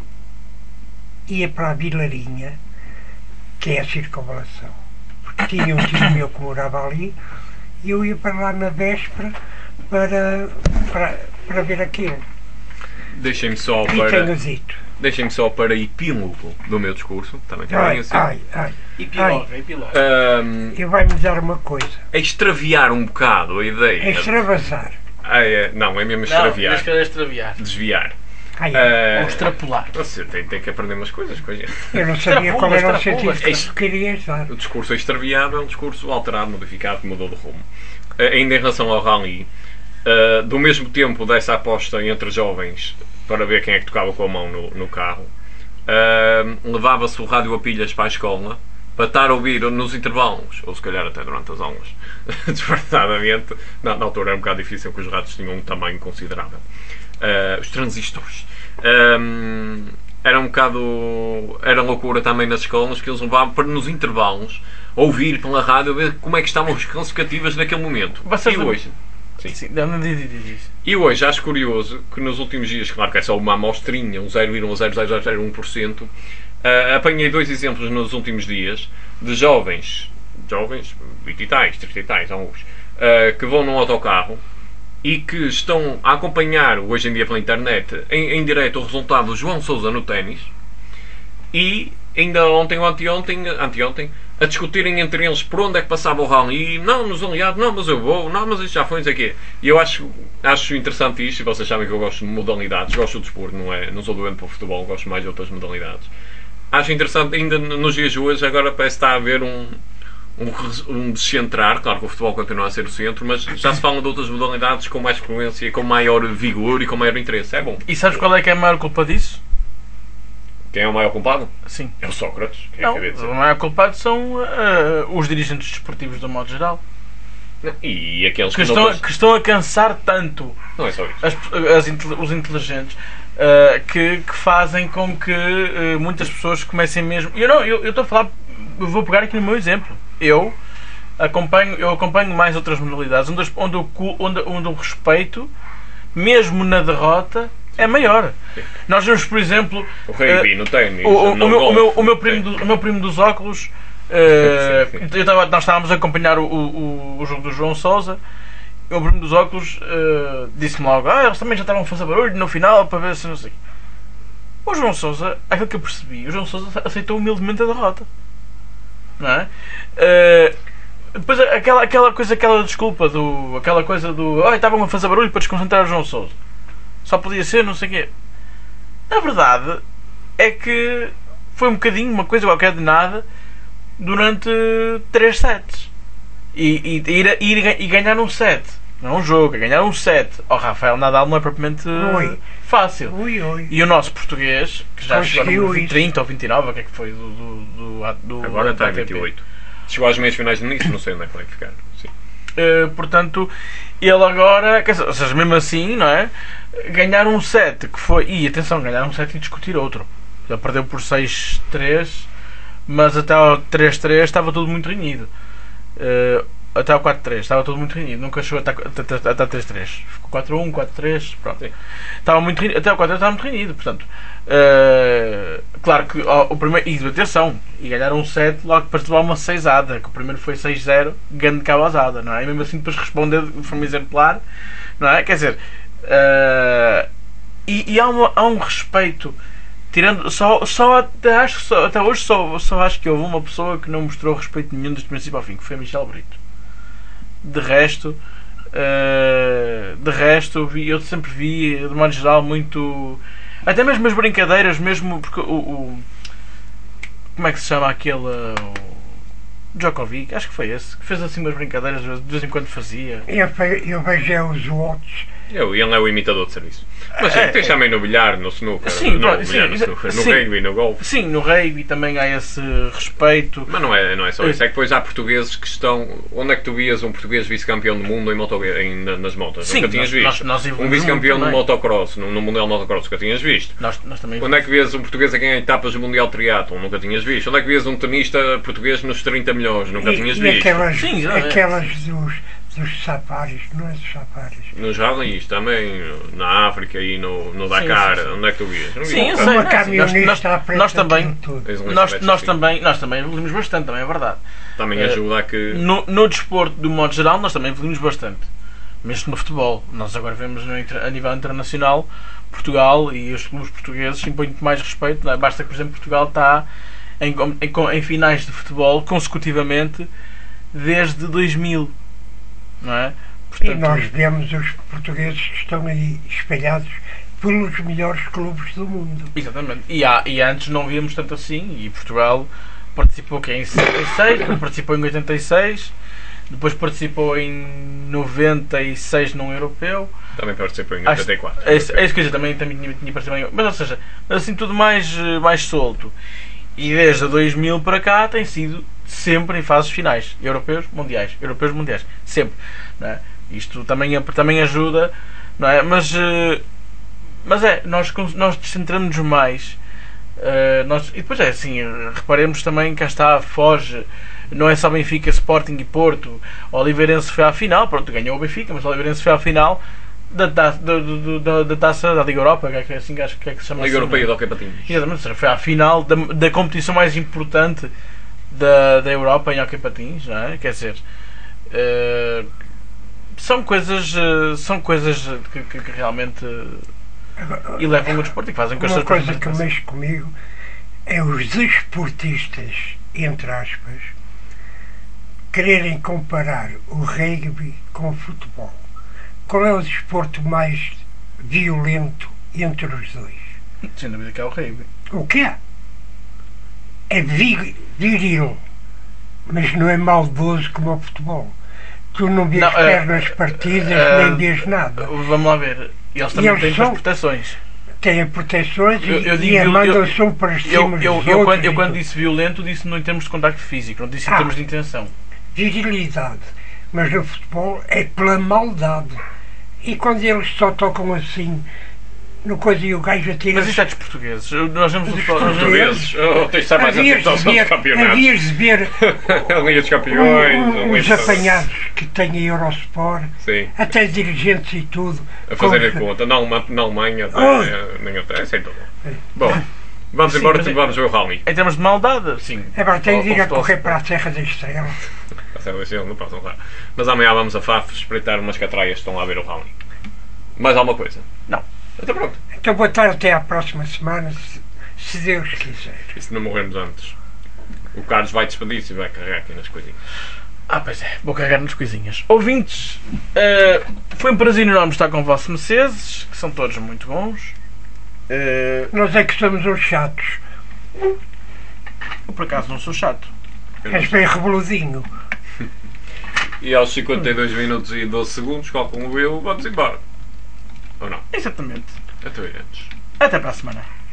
ia para a Vilarinha, que é a circunvalação, porque tinha um tio meu que morava ali, e eu ia para lá na véspera para, para, para ver aquilo. Deixem-me só E para. tenho dito. Deixem-me só para epílogo do meu discurso. Também tem bem Ai, assim. ai, ai. Epilogo, epilogo. Ahm, E vai-me dar uma coisa. extraviar um bocado a ideia. É extravasar. Ah, é, não, é mesmo Não, extraviar. tens que extraviar. Desviar. Ai, Ah, Ou extrapolar. você tem, tem que aprender umas coisas com a gente. eu não sabia qual era o extrapula, sentido que extrapula. tu querias dar. O discurso extraviado é um discurso alterado, modificado, que mudou de rumo. ainda em relação ao rally, uh, do mesmo tempo dessa aposta entre jovens para ver quem é que tocava com a mão no, no carro, uh, levava-se o rádio a pilhas para a escola para estar a ouvir nos intervalos, ou se calhar até durante as aulas, desverdadamente. Na, na altura era um bocado difícil, porque os rádios tinham um tamanho considerável. Uh, os transistores. Um, era um bocado. Era loucura também nas escolas, que eles levavam para nos intervalos ouvir pela rádio, ver como é que estavam as classificativas naquele momento. Vocês e não... hoje. Sim. Sim, não, não diz, diz, diz. E hoje acho curioso que nos últimos dias, claro que é só uma amostrinha, um zero vírgula zero zero zero um por cento, uh, apanhei dois exemplos nos últimos dias de jovens, jovens, vinte e tais, trinta e tais, alguns, uh, que vão num autocarro e que estão a acompanhar, hoje em dia pela internet, em, em direto o resultado do João Sousa no ténis, e ainda ontem ou anteontem, anteontem a discutirem entre eles por onde é que passava o rally, e não, nos aliados, não, mas eu vou, não, mas isto já foi, não sei o quê. E eu acho, acho interessante isto, e vocês sabem que eu gosto de modalidades, gosto do desporto, não, é, não sou doente para o futebol, gosto mais de outras modalidades. Acho interessante, ainda nos dias de hoje, agora parece que está a haver um, um, um descentrar, claro que o futebol continua a ser o centro, mas já se fala de outras modalidades com mais frequência, com maior vigor e com maior interesse. É bom. E sabes qual é que é a maior culpa disso? Quem é o maior culpado? Sim. É o Sócrates. Quem Não, é que o maior culpado são uh, os dirigentes desportivos do modo geral. E aqueles que, que, estão, não que estão a cansar tanto Não é só isso. as, as, os inteligentes uh, que, que fazem com que uh, muitas pessoas comecem mesmo. Eu não, eu estou a falar, eu vou pegar aqui no meu exemplo. Eu acompanho, eu acompanho mais outras modalidades onde, onde, o, onde, onde o respeito, mesmo na derrota, é maior. Sim. Nós vemos, por exemplo, o rugby, uh, no ténis, o, o, no o, meu, golfe, o, meu, o, meu primo do, o meu primo dos óculos. Uh, sim, sim. Eu tava, nós estávamos a acompanhar o, o, o jogo do João Sousa. O meu primo dos óculos uh, disse-me logo: ah, eles também já estavam a fazer barulho no final para ver se não sei. O João Sousa, aquilo que eu percebi, o João Sousa aceitou humildemente a derrota, não é? Uh, depois aquela, aquela coisa, aquela desculpa do, aquela coisa do ah, estavam a fazer barulho para desconcentrar o João Sousa. Só podia ser, não sei o quê. A verdade é que foi um bocadinho, uma coisa qualquer de nada, durante três sets. E, e, ir, ir, e ganhar um set. Não é um jogo, é ganhar um set. O Rafael Nadal não é propriamente Ui. fácil. Ui, ui. E o nosso português, que já Conseguiu chegou no isso. trinta ou vinte e nove, o que é que foi? Do, do, do, do, Agora está em do A T P. vinte e oito. Chegou às meias finais de início, não sei onde é que vai ficar. Sim. Uh, portanto, ele agora, quer dizer, ou seja, mesmo assim, não é? Ganhar um set que foi. E atenção, ganhar um set e discutir outro. Ele perdeu por seis três, mas até ao três três estava tudo muito renhido. Uh, até ao quatro três estava tudo muito renhido. Nunca chegou até, até, até três três. Ficou quatro um, quatro três, pronto. Sim. Estava muito renhido, até ao quatro três estava muito renhido. Portanto, uh, claro que ó, o primeiro. E atenção, e ganharam um set logo depois de levar uma seisada, que o primeiro foi seis zero, grande cabazada, não é? E mesmo assim depois responder de forma exemplar, não é? Quer dizer, uh, e, e há, uma, há um respeito. Tirando, só, só até, acho, só, até hoje só, só acho que houve uma pessoa que não mostrou respeito nenhum desde o princípio ao fim, que foi Michel Brito. De resto, uh, de resto eu, vi, eu sempre vi, de modo geral, muito. Até mesmo as brincadeiras, mesmo porque o. o como é que se chama aquele. O Djokovic, acho que foi esse, que fez assim umas brincadeiras, de vez em quando fazia. Eu, ve- eu vejo é os outros. Eu, ele é o imitador de serviço. Mas sim, É, tem também no bilhar, no snooker. Sim, não, pronto, no bilhar, sim, no snooker, no sim. rugby, no golfe. Sim, no rugby também há esse respeito. Mas não é, não é só isso. É que depois há portugueses que estão. Onde é que tu vias um português vice-campeão do mundo em moto, em, nas motas? Sim, Nunca tinhas nós- visto. nós- nós um evoluímos vice-campeão muito no também. motocross, no, no Mundial de Motocross, nunca tinhas visto. Nós, nós também. Onde é que vias um português a ganhar etapas do Mundial de Triathlon? Nunca tinhas visto. Onde é que vias um tenista português nos trinta milhões? Nunca E, tinhas e visto. aquelas, Sim, já é. aquelas dos, dos safaris, não é dos safaris. Nos rallies também, na África e no, no Dakar, sim, sim. onde é que tu vias? Não Sim, vias, eu tá? sei. Uma não é? camionista Nós- à frente nós também- daquilo tudo. Tens um Nós, lançamento nós, assim. também, nós também evoluímos bastante, também é verdade. Também Eh, ajuda a que. No, no desporto, do modo geral, nós também evoluímos bastante. Mesmo no futebol. Nós agora vemos no inter- a nível internacional, Portugal e os clubes portugueses impõem muito mais respeito. Não é? Basta que, por exemplo, Portugal está em, em, em finais de futebol consecutivamente desde dois mil. Não é? E nós vemos os portugueses que estão aí espalhados pelos melhores clubes do mundo. Exatamente. E, há, e antes não víamos tanto assim, e Portugal participou que em sessenta e seis, participou em oitenta e seis, Depois participou em noventa e seis num europeu. Também participou em Acho- oitenta e quatro. É isso é isso que eu já também, também tinha, tinha participado em. Mas ou seja, mas assim tudo mais, eh, mais solto. E desde dois mil para cá tem sido sempre em fases finais. Europeus, mundiais. Europeus, mundiais. Sempre. Não é? Isto também, também ajuda. Não é? Mas, eh, mas é, nós, cons- nós descentramos-nos mais. eh, nós, e depois é assim, eh, reparemos também que cá está, foge. Não é só Benfica, Sporting e Porto. O Oliveirense foi à final. Pronto, ganhou o Benfica, mas o Oliveirense foi à final da, da, da, da, da taça da Liga Europa, que é assim, acho que é que se chama Liga assim, Europeia não de é? Hockey Patins. Exatamente, ou seja, foi à final da, da competição mais importante da, da Europa em hockey patins, não é? Quer dizer, eh, são coisas, eh, são coisas que, que- que realmente eh, elevam o desporto e que fazem com que as Uma pessoas coisa que pensem. mexe comigo é os desportistas, entre aspas, quererem comparar o rugby com o futebol. Qual é o desporto mais violento entre os dois? Sem dúvida que é o rugby. O que é? É vi- viril, mas não é maldoso como o futebol. Tu não vês Não, eh, pernas partidas, eh, nem vês nada. Vamos lá ver. Eles também eles têm são- as proteções. Têm proteções e, Eu- eu e digo- a eu- mandam-se um para cima Eu, dos eu, eu, outros quando, eu e quando tudo. disse violento, disse não em termos de contacto físico, não disse em Ah. termos de intenção. Virilidade. Mas no futebol é pela maldade. E quando eles só tocam assim, no coisa e o gajo atira. Mas isto é dos portugueses. Nós vemos o futebol. nós vemos- Portugueses, oh, tens de estar mais Havias atento aos de outros ver, campeonatos. havias de ver A Liga dos Campeões, um- a um- Liga uns de- apanhados que têm a Eurosport, Sim, até dirigentes e tudo. a fazer com- conta. Na Alemanha, na Alemanha até, Oh. na Inglaterra, sei tudo. Bom, vamos Sim, embora, mas é- vamos ver o Rally. Em termos de maldade, sim. Agora tem de ir Ou- a ou- correr para a Serra da Estrela. A seleção não posso honrar. Mas amanhã vamos a Faf espreitar umas catraias que estão lá a ver o Rally. Mais alguma coisa? Não. Então pronto. Então vou estar até à próxima semana, se, se Deus quiser. E se não morrermos antes? O Carlos vai despedir-se e vai carregar aqui nas coisinhas. Ah, pois é, vou carregar nas coisinhas. Ouvintes, eh, foi um prazer enorme estar com vossos mercedes, que são todos muito bons. Eh, Nós é que somos uns chatos. eu por acaso não sou chato. Eu não És sei. bem reboludinho. E aos cinquenta e dois minutos e doze segundos, calculo eu, vamos embora. Ou não? Exatamente. Até ir antes. Até para a semana.